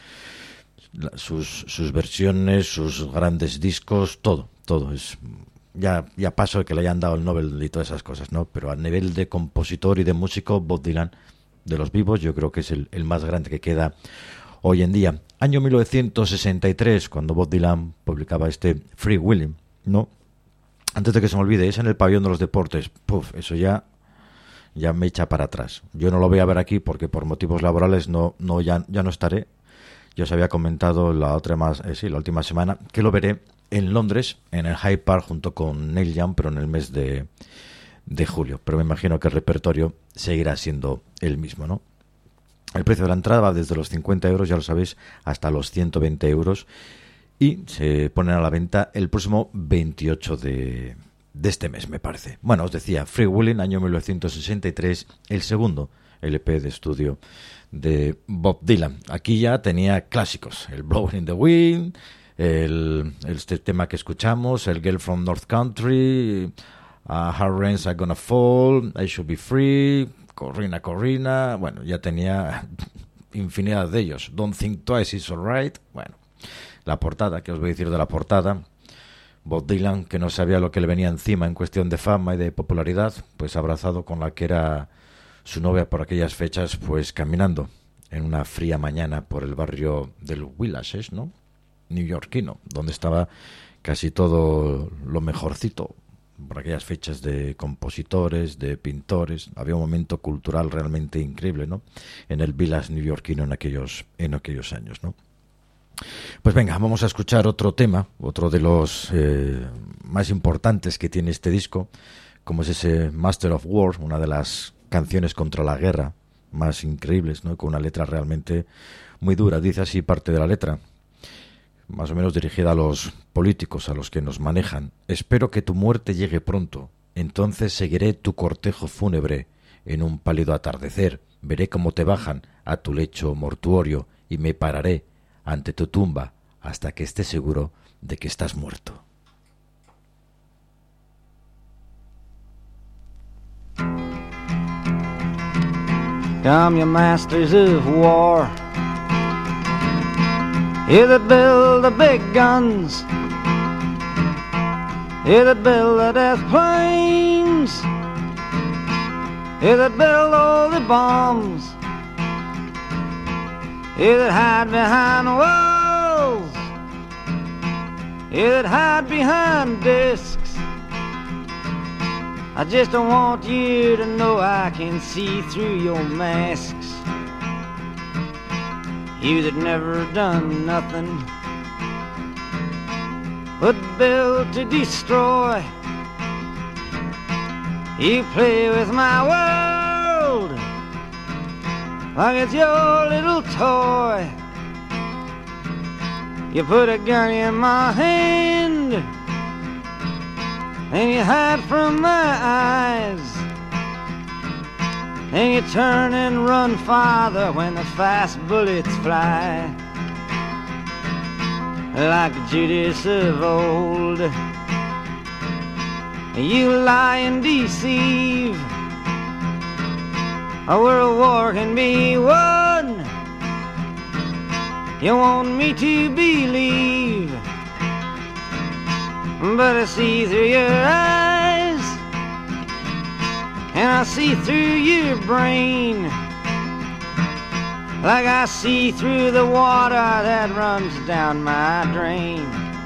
sus, sus versiones, sus grandes discos, todo, todo. Es ya, ya paso de que le hayan dado el Nobel y todas esas cosas, ¿no? Pero a nivel de compositor y de músico, Bob Dylan, de los vivos, yo creo que es el, el más grande que queda hoy en día. Año mil novecientos sesenta y tres, cuando Bob Dylan publicaba este Free Willing, ¿no? Antes de que se me olvide, es en el pabellón de los deportes. Puf, eso ya... ya me echa para atrás. Yo no lo voy a ver aquí porque por motivos laborales no, no ya, ya no estaré. Yo os había comentado la otra más, eh, sí, la última semana que lo veré en Londres, en el Hyde Park junto con Neil Young, pero en el mes de, de julio. Pero me imagino que el repertorio seguirá siendo el mismo, ¿no? El precio de la entrada va desde los cincuenta euros, ya lo sabéis, hasta los ciento veinte euros y se ponen a la venta el próximo veintiocho de de este mes, me parece. Bueno, os decía, Free Willing, año mil novecientos sesenta y tres, el segundo L P de estudio de Bob Dylan. Aquí ya tenía clásicos, el Blowing in the Wind, el, este tema que escuchamos, el Girl from North Country, uh, Hard Rains Are Gonna Fall, I Should Be Free, Corrina, Corrina, bueno, ya tenía infinidad de ellos. Don't Think Twice, It's Alright. Bueno, la portada, ¿qué os voy a decir de la portada? Bob Dylan, que no sabía lo que le venía encima en cuestión de fama y de popularidad, pues abrazado con la que era su novia por aquellas fechas, pues caminando en una fría mañana por el barrio del Willaces, ¿no? Neoyorquino, donde estaba casi todo lo mejorcito por aquellas fechas de compositores, de pintores. Había un momento cultural realmente increíble, ¿no? En el Village neoyorquino en aquellos, en aquellos años, ¿no? Pues venga, vamos a escuchar otro tema, otro de los eh, más importantes que tiene este disco, como es ese Master of War, una de las canciones contra la guerra más increíbles, ¿no? Con una letra realmente muy dura. Dice así parte de la letra, más o menos dirigida a los políticos, a los que nos manejan. Espero que tu muerte llegue pronto, entonces seguiré tu cortejo fúnebre. En un pálido atardecer veré cómo te bajan a tu lecho mortuorio y me pararé ante tu tumba hasta que estés seguro de que estás muerto. Come, you masters of war, you that build the big guns, you that build the death planes, you that build all the bombs, you that hide behind walls, you that hide behind discs. I just don't want you to know I can see through your masks. You that never done nothing but build to destroy. You play with my world like it's your little toy. You put a gun in my hand and you hide from my eyes, and you turn and run farther when the fast bullets fly. Like Judas of old, you lie and deceive. A world war can be won. You want me to believe, but I see through your eyes, and I see through your brain. like I see through the water that runs down my drain.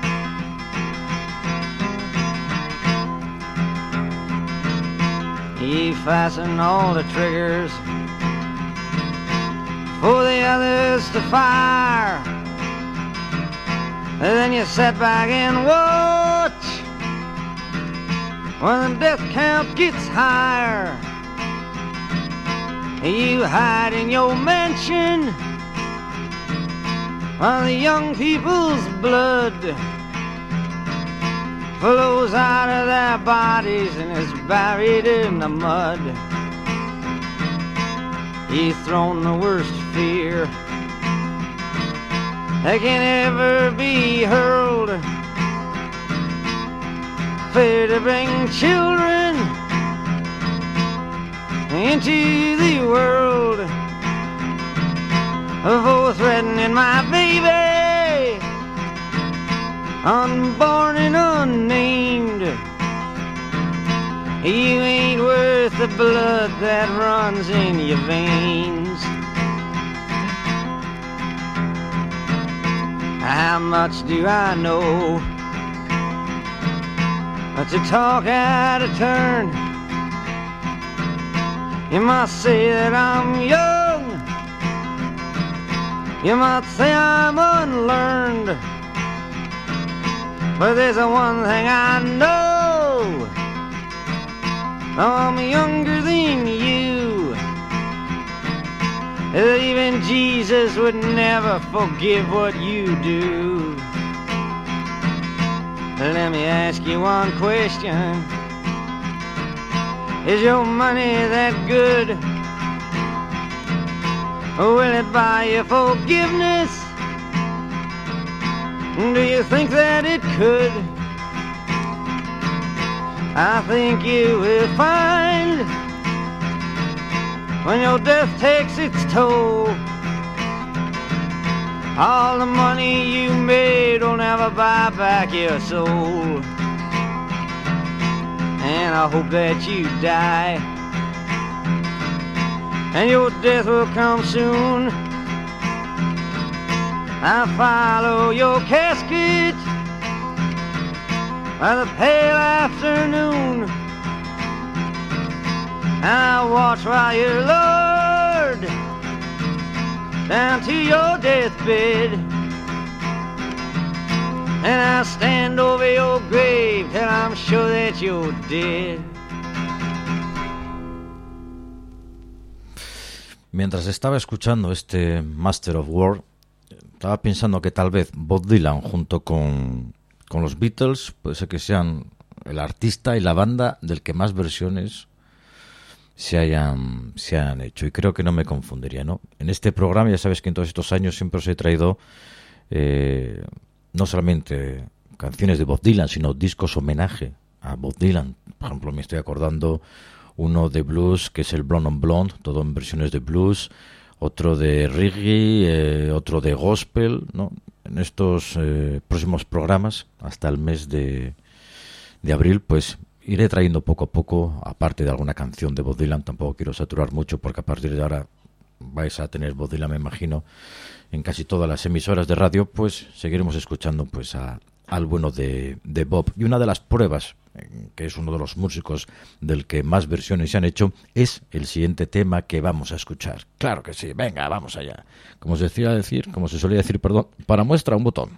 You fasten all the triggers for the others to fire, and then you sit back and watch when the death count gets higher. You hide in your mansion while the young people's blood flows out of their bodies and is buried in the mud. You've thrown the worst fear that can ever be hurled, fear to bring children into the world, for threatening my baby, unborn and unnamed. You ain't worth the blood that runs in your veins. How much do I know to talk out of turn? You might say that I'm young, you might say I'm unlearned, but there's a one thing I know, I'm younger than you, that even Jesus would never forgive what you do. Let me ask you one question. Is your money that good? Will it buy you forgiveness? Do you think that it could? I think you will find when your death takes its toll, all the money you made will never buy back your soul. And I hope that you die, and your death will come soon. I follow your casket by the pale afternoon, and I watch while you're lowered down to your deathbed, and I stand over your grave till I'm sure that you're dead. Mientras estaba escuchando este Master of War, estaba pensando que tal vez Bob Dylan junto con, con los Beatles puede ser que sean el artista y la banda del que más versiones se hayan, se hayan hecho, y creo que no me confundiría, ¿no? En este programa ya sabes que en todos estos años siempre os he traído eh, no solamente canciones de Bob Dylan, sino discos homenaje a Bob Dylan. Por ejemplo, me estoy acordando uno de blues, que es el Blonde on Blonde, todo en versiones de blues, otro de reggae, eh, otro de gospel, ¿no? En estos eh, próximos programas, hasta el mes de, de abril, pues iré trayendo poco a poco, aparte de alguna canción de Bob Dylan. Tampoco quiero saturar mucho, porque a partir de ahora vais a tener Bob Dylan, me imagino, en casi todas las emisoras de radio. Pues seguiremos escuchando pues a, al bueno de, de Bob. Y una de las pruebas, que es uno de los músicos del que más versiones se han hecho, es el siguiente tema que vamos a escuchar. Claro que sí, venga, vamos allá. Como se decía decir, como se solía decir, perdón, para muestra un botón.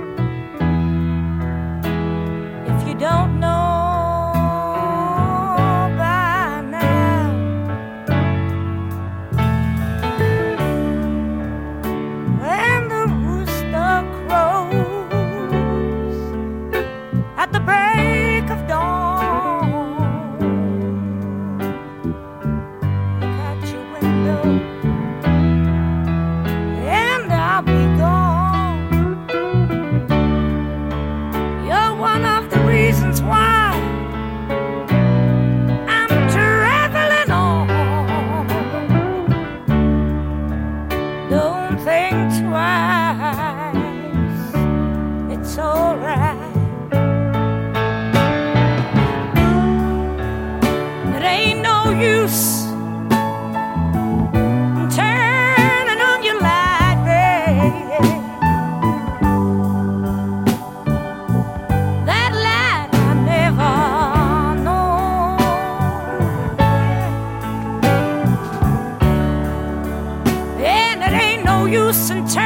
If you don't know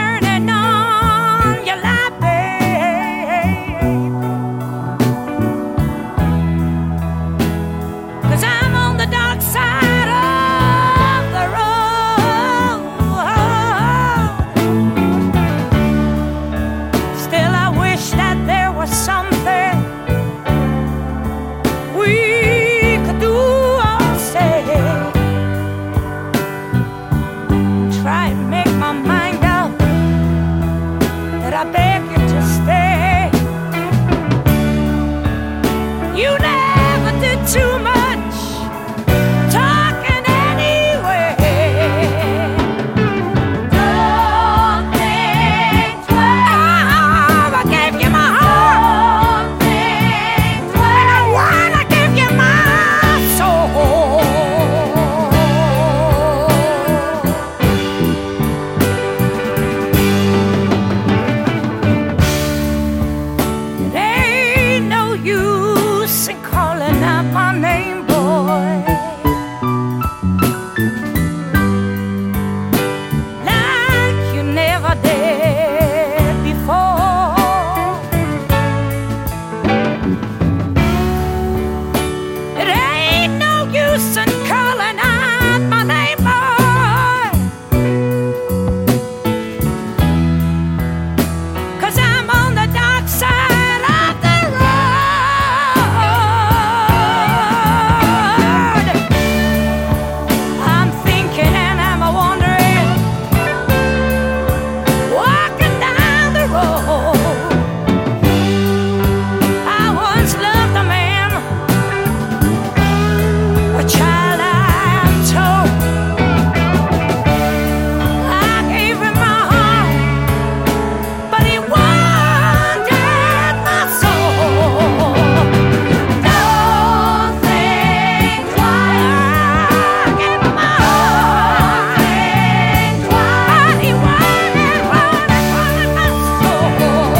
turning on your light, babe. 'Cause I'm on the dark side of the road. Still, I wish that there was something we could do or say. Try and make my mind up that I beg you to stay. You never did too much talking anyway. Don't think twice. I gave you my heart. Don't think twice. And I wanna give you my soul. It ain't no use in calling out my name, boy, like you never did before. It ain't no use in calling out my name, boy, 'cause I'm on the dark side of the road. I'm thinking and I'm wondering, walking down the road. I once loved a man, a child I'm told. I gave him my heart, but he wanted my soul. Don't think twice. I gave him my heart, but he wanted, wanted, wanted my soul.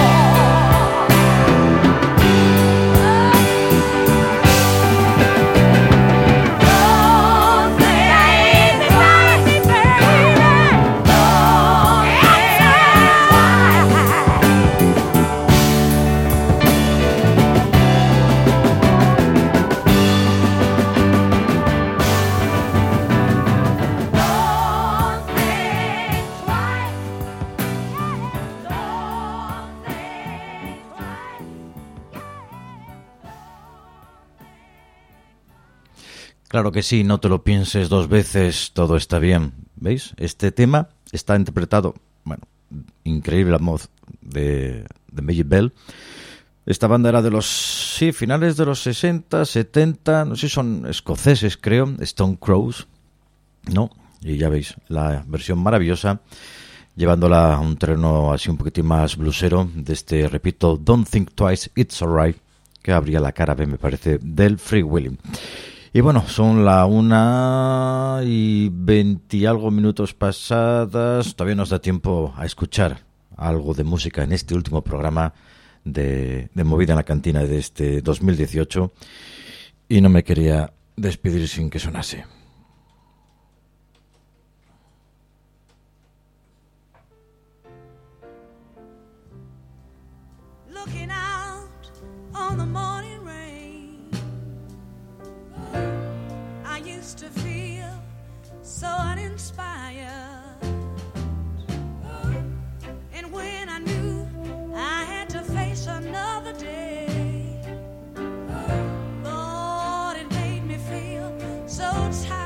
Don't think twice, baby. Don't Claro que sí, no te lo pienses dos veces, todo está bien. ¿Veis? Este tema está interpretado, bueno, increíble la voz de, de Maggie Bell. Esta banda era de los, sí, finales de los sesenta, setenta, no sé si son escoceses, creo, Stone Crows, ¿no? Y ya veis, la versión maravillosa, llevándola a un terreno así un poquitín más bluesero, de este, repito, Don't Think Twice, It's Alright, que abría la cara B, me parece, del Free Willy. Y bueno, son la una y veinte y algo minutos pasadas. Todavía nos da tiempo a escuchar algo de música en este último programa de, de Movida en la Cantina de este dos mil dieciocho. Y no me quería despedir sin que sonase. looking out on the morning rain. I used to feel so uninspired, and when I knew I had to face another day, Lord, it made me feel so tired.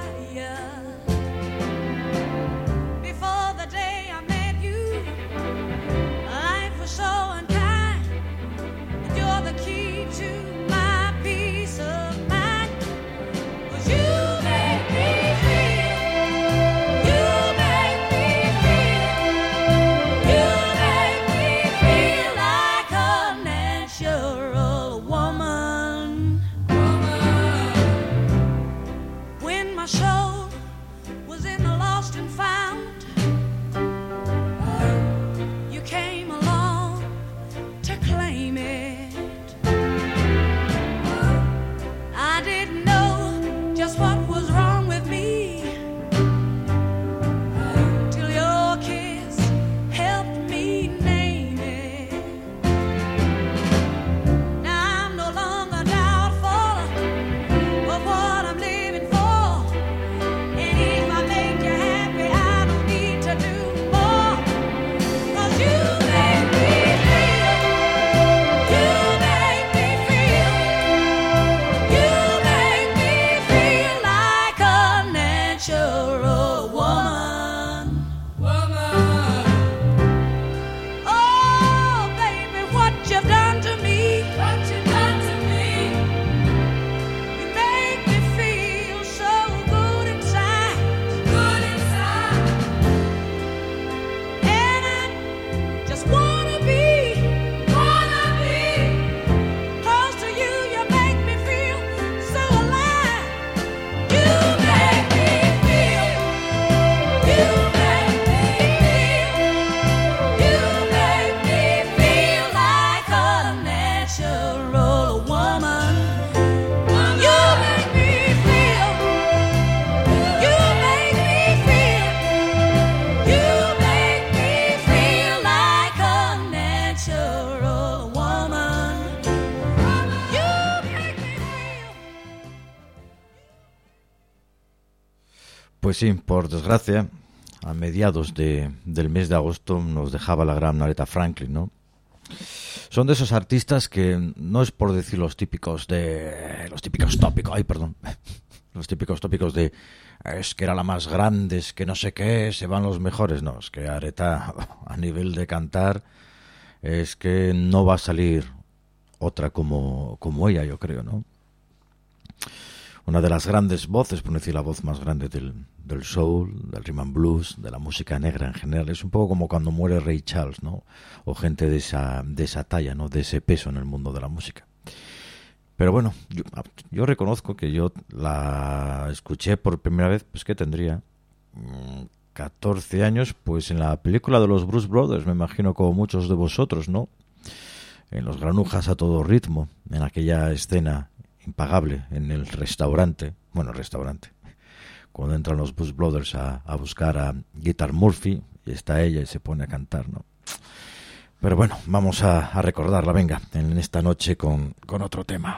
Pues sí, por desgracia, a mediados de, del mes de agosto nos dejaba la gran Aretha Franklin, ¿no? Son de esos artistas que no es por decir los típicos de... los típicos tópicos, ay, perdón, los típicos tópicos de es que era la más grande, es que no sé qué, se van los mejores. No, es que Aretha, a nivel de cantar, es que no va a salir otra como, como ella, yo creo, ¿no? Una de las grandes voces, por no decir la voz más grande del, del soul, del rhythm and blues, de la música negra en general. Es un poco como cuando muere Ray Charles, ¿no? O gente de esa, de esa talla, ¿no? De ese peso en el mundo de la música. Pero bueno, yo, yo reconozco que yo la escuché por primera vez, pues que tendría catorce años, pues en la película de los Blues Brothers, me imagino como muchos de vosotros, ¿no? En Los Granujas a todo ritmo, en aquella escena impagable en el restaurante, bueno, restaurante, cuando entran los Blues Brothers a, a buscar a Guitar Murphy, y está ella y se pone a cantar, ¿no? Pero bueno, vamos a, a recordarla, venga, en esta noche con, con otro tema.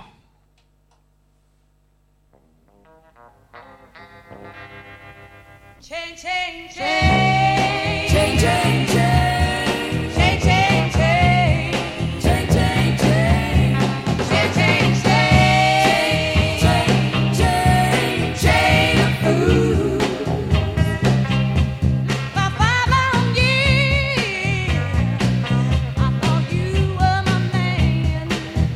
Change, change, change, change, change, change, change, change, change, change, change, change, change, change, change of food. For five long years, I thought you were my man,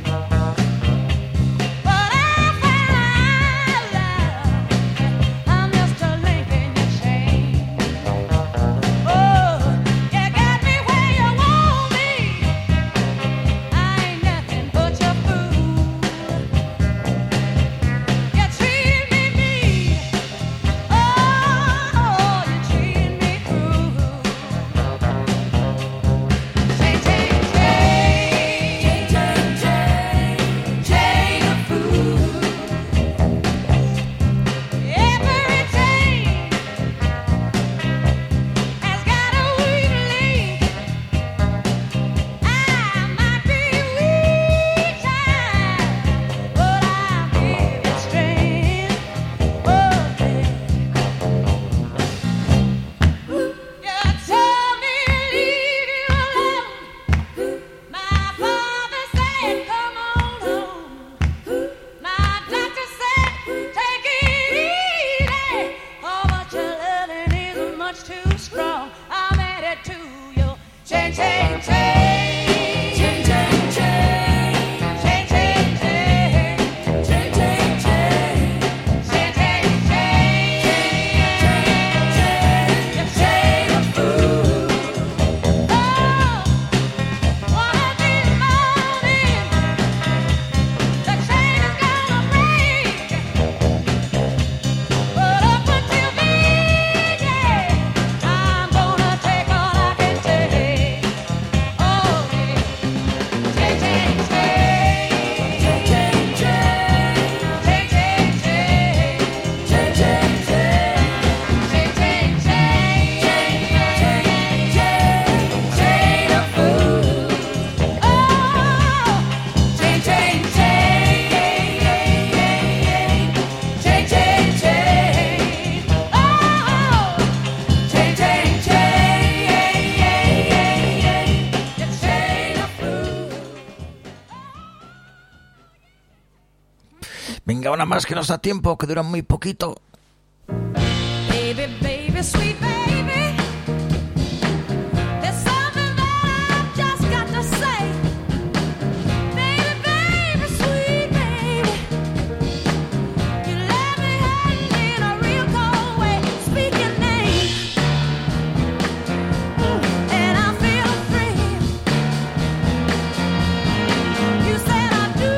but I found out I'm just a link in your chain. Oh, you got me where you want me. I ain't nothing but your fool. You treat me mean. Oh, you treat me cruel. Change, change, change, change, change, change of food. Every chain has got a weak link. I might be weak time, but I give it strength. Oh, you told me to leave you alone. My father said, come on home. My doctor said, take it easy. Oh, but your loving is much too strong. I'm headed to you. Change, change, change, change, change, change, change, change, change, change, change, change, change, change, change, change of food. Oh, one of these mornings, the chain is gonna break. But up until then, yeah, I'm gonna take all I can take. Oh, yeah. Change, change, change, change, change, change, change, change, change, change, change, change, change, change, change, change, change of food. Oh, change, change, change, change, change, change. Oh, change, change, change, change of food. Venga, una más que nos da tiempo, que dura muy poquito. Baby, baby, sweet baby, there's something that I've just got to say. Baby, baby, sweet baby, you let me hang in a real cold way. Speak your name, and I feel free. You said I do,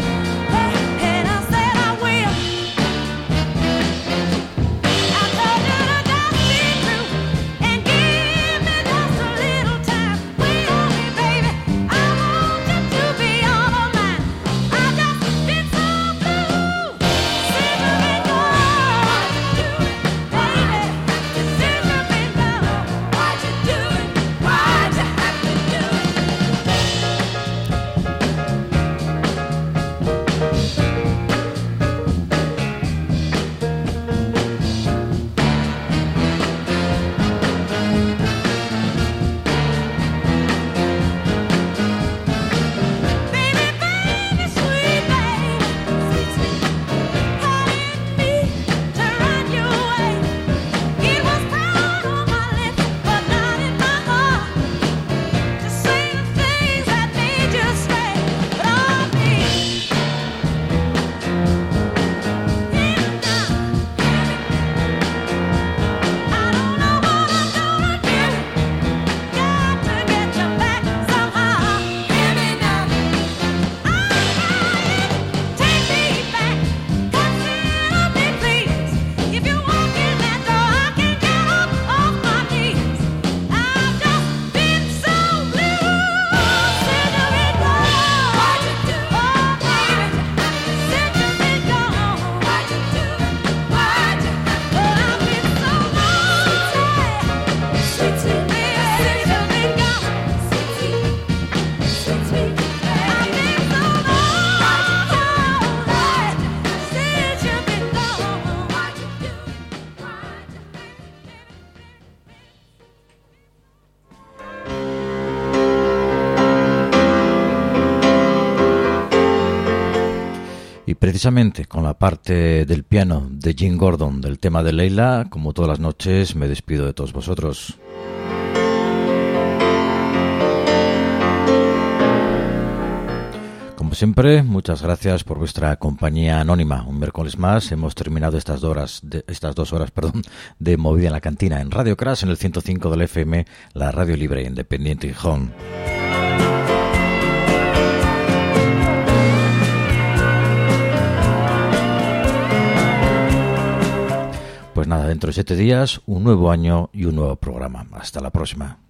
and I said I will. I told you precisamente con la parte del piano de Jim Gordon del tema de Leila, como todas las noches, me despido de todos vosotros. Como siempre, muchas gracias por vuestra compañía anónima. Un miércoles más hemos terminado estas dos horas, de, estas dos horas perdón, de movida en la cantina en Radio Crash en el ciento cinco del F M, la radio libre e independiente de Gijón. Pues nada, dentro de siete días, un nuevo año y un nuevo programa. Hasta la próxima.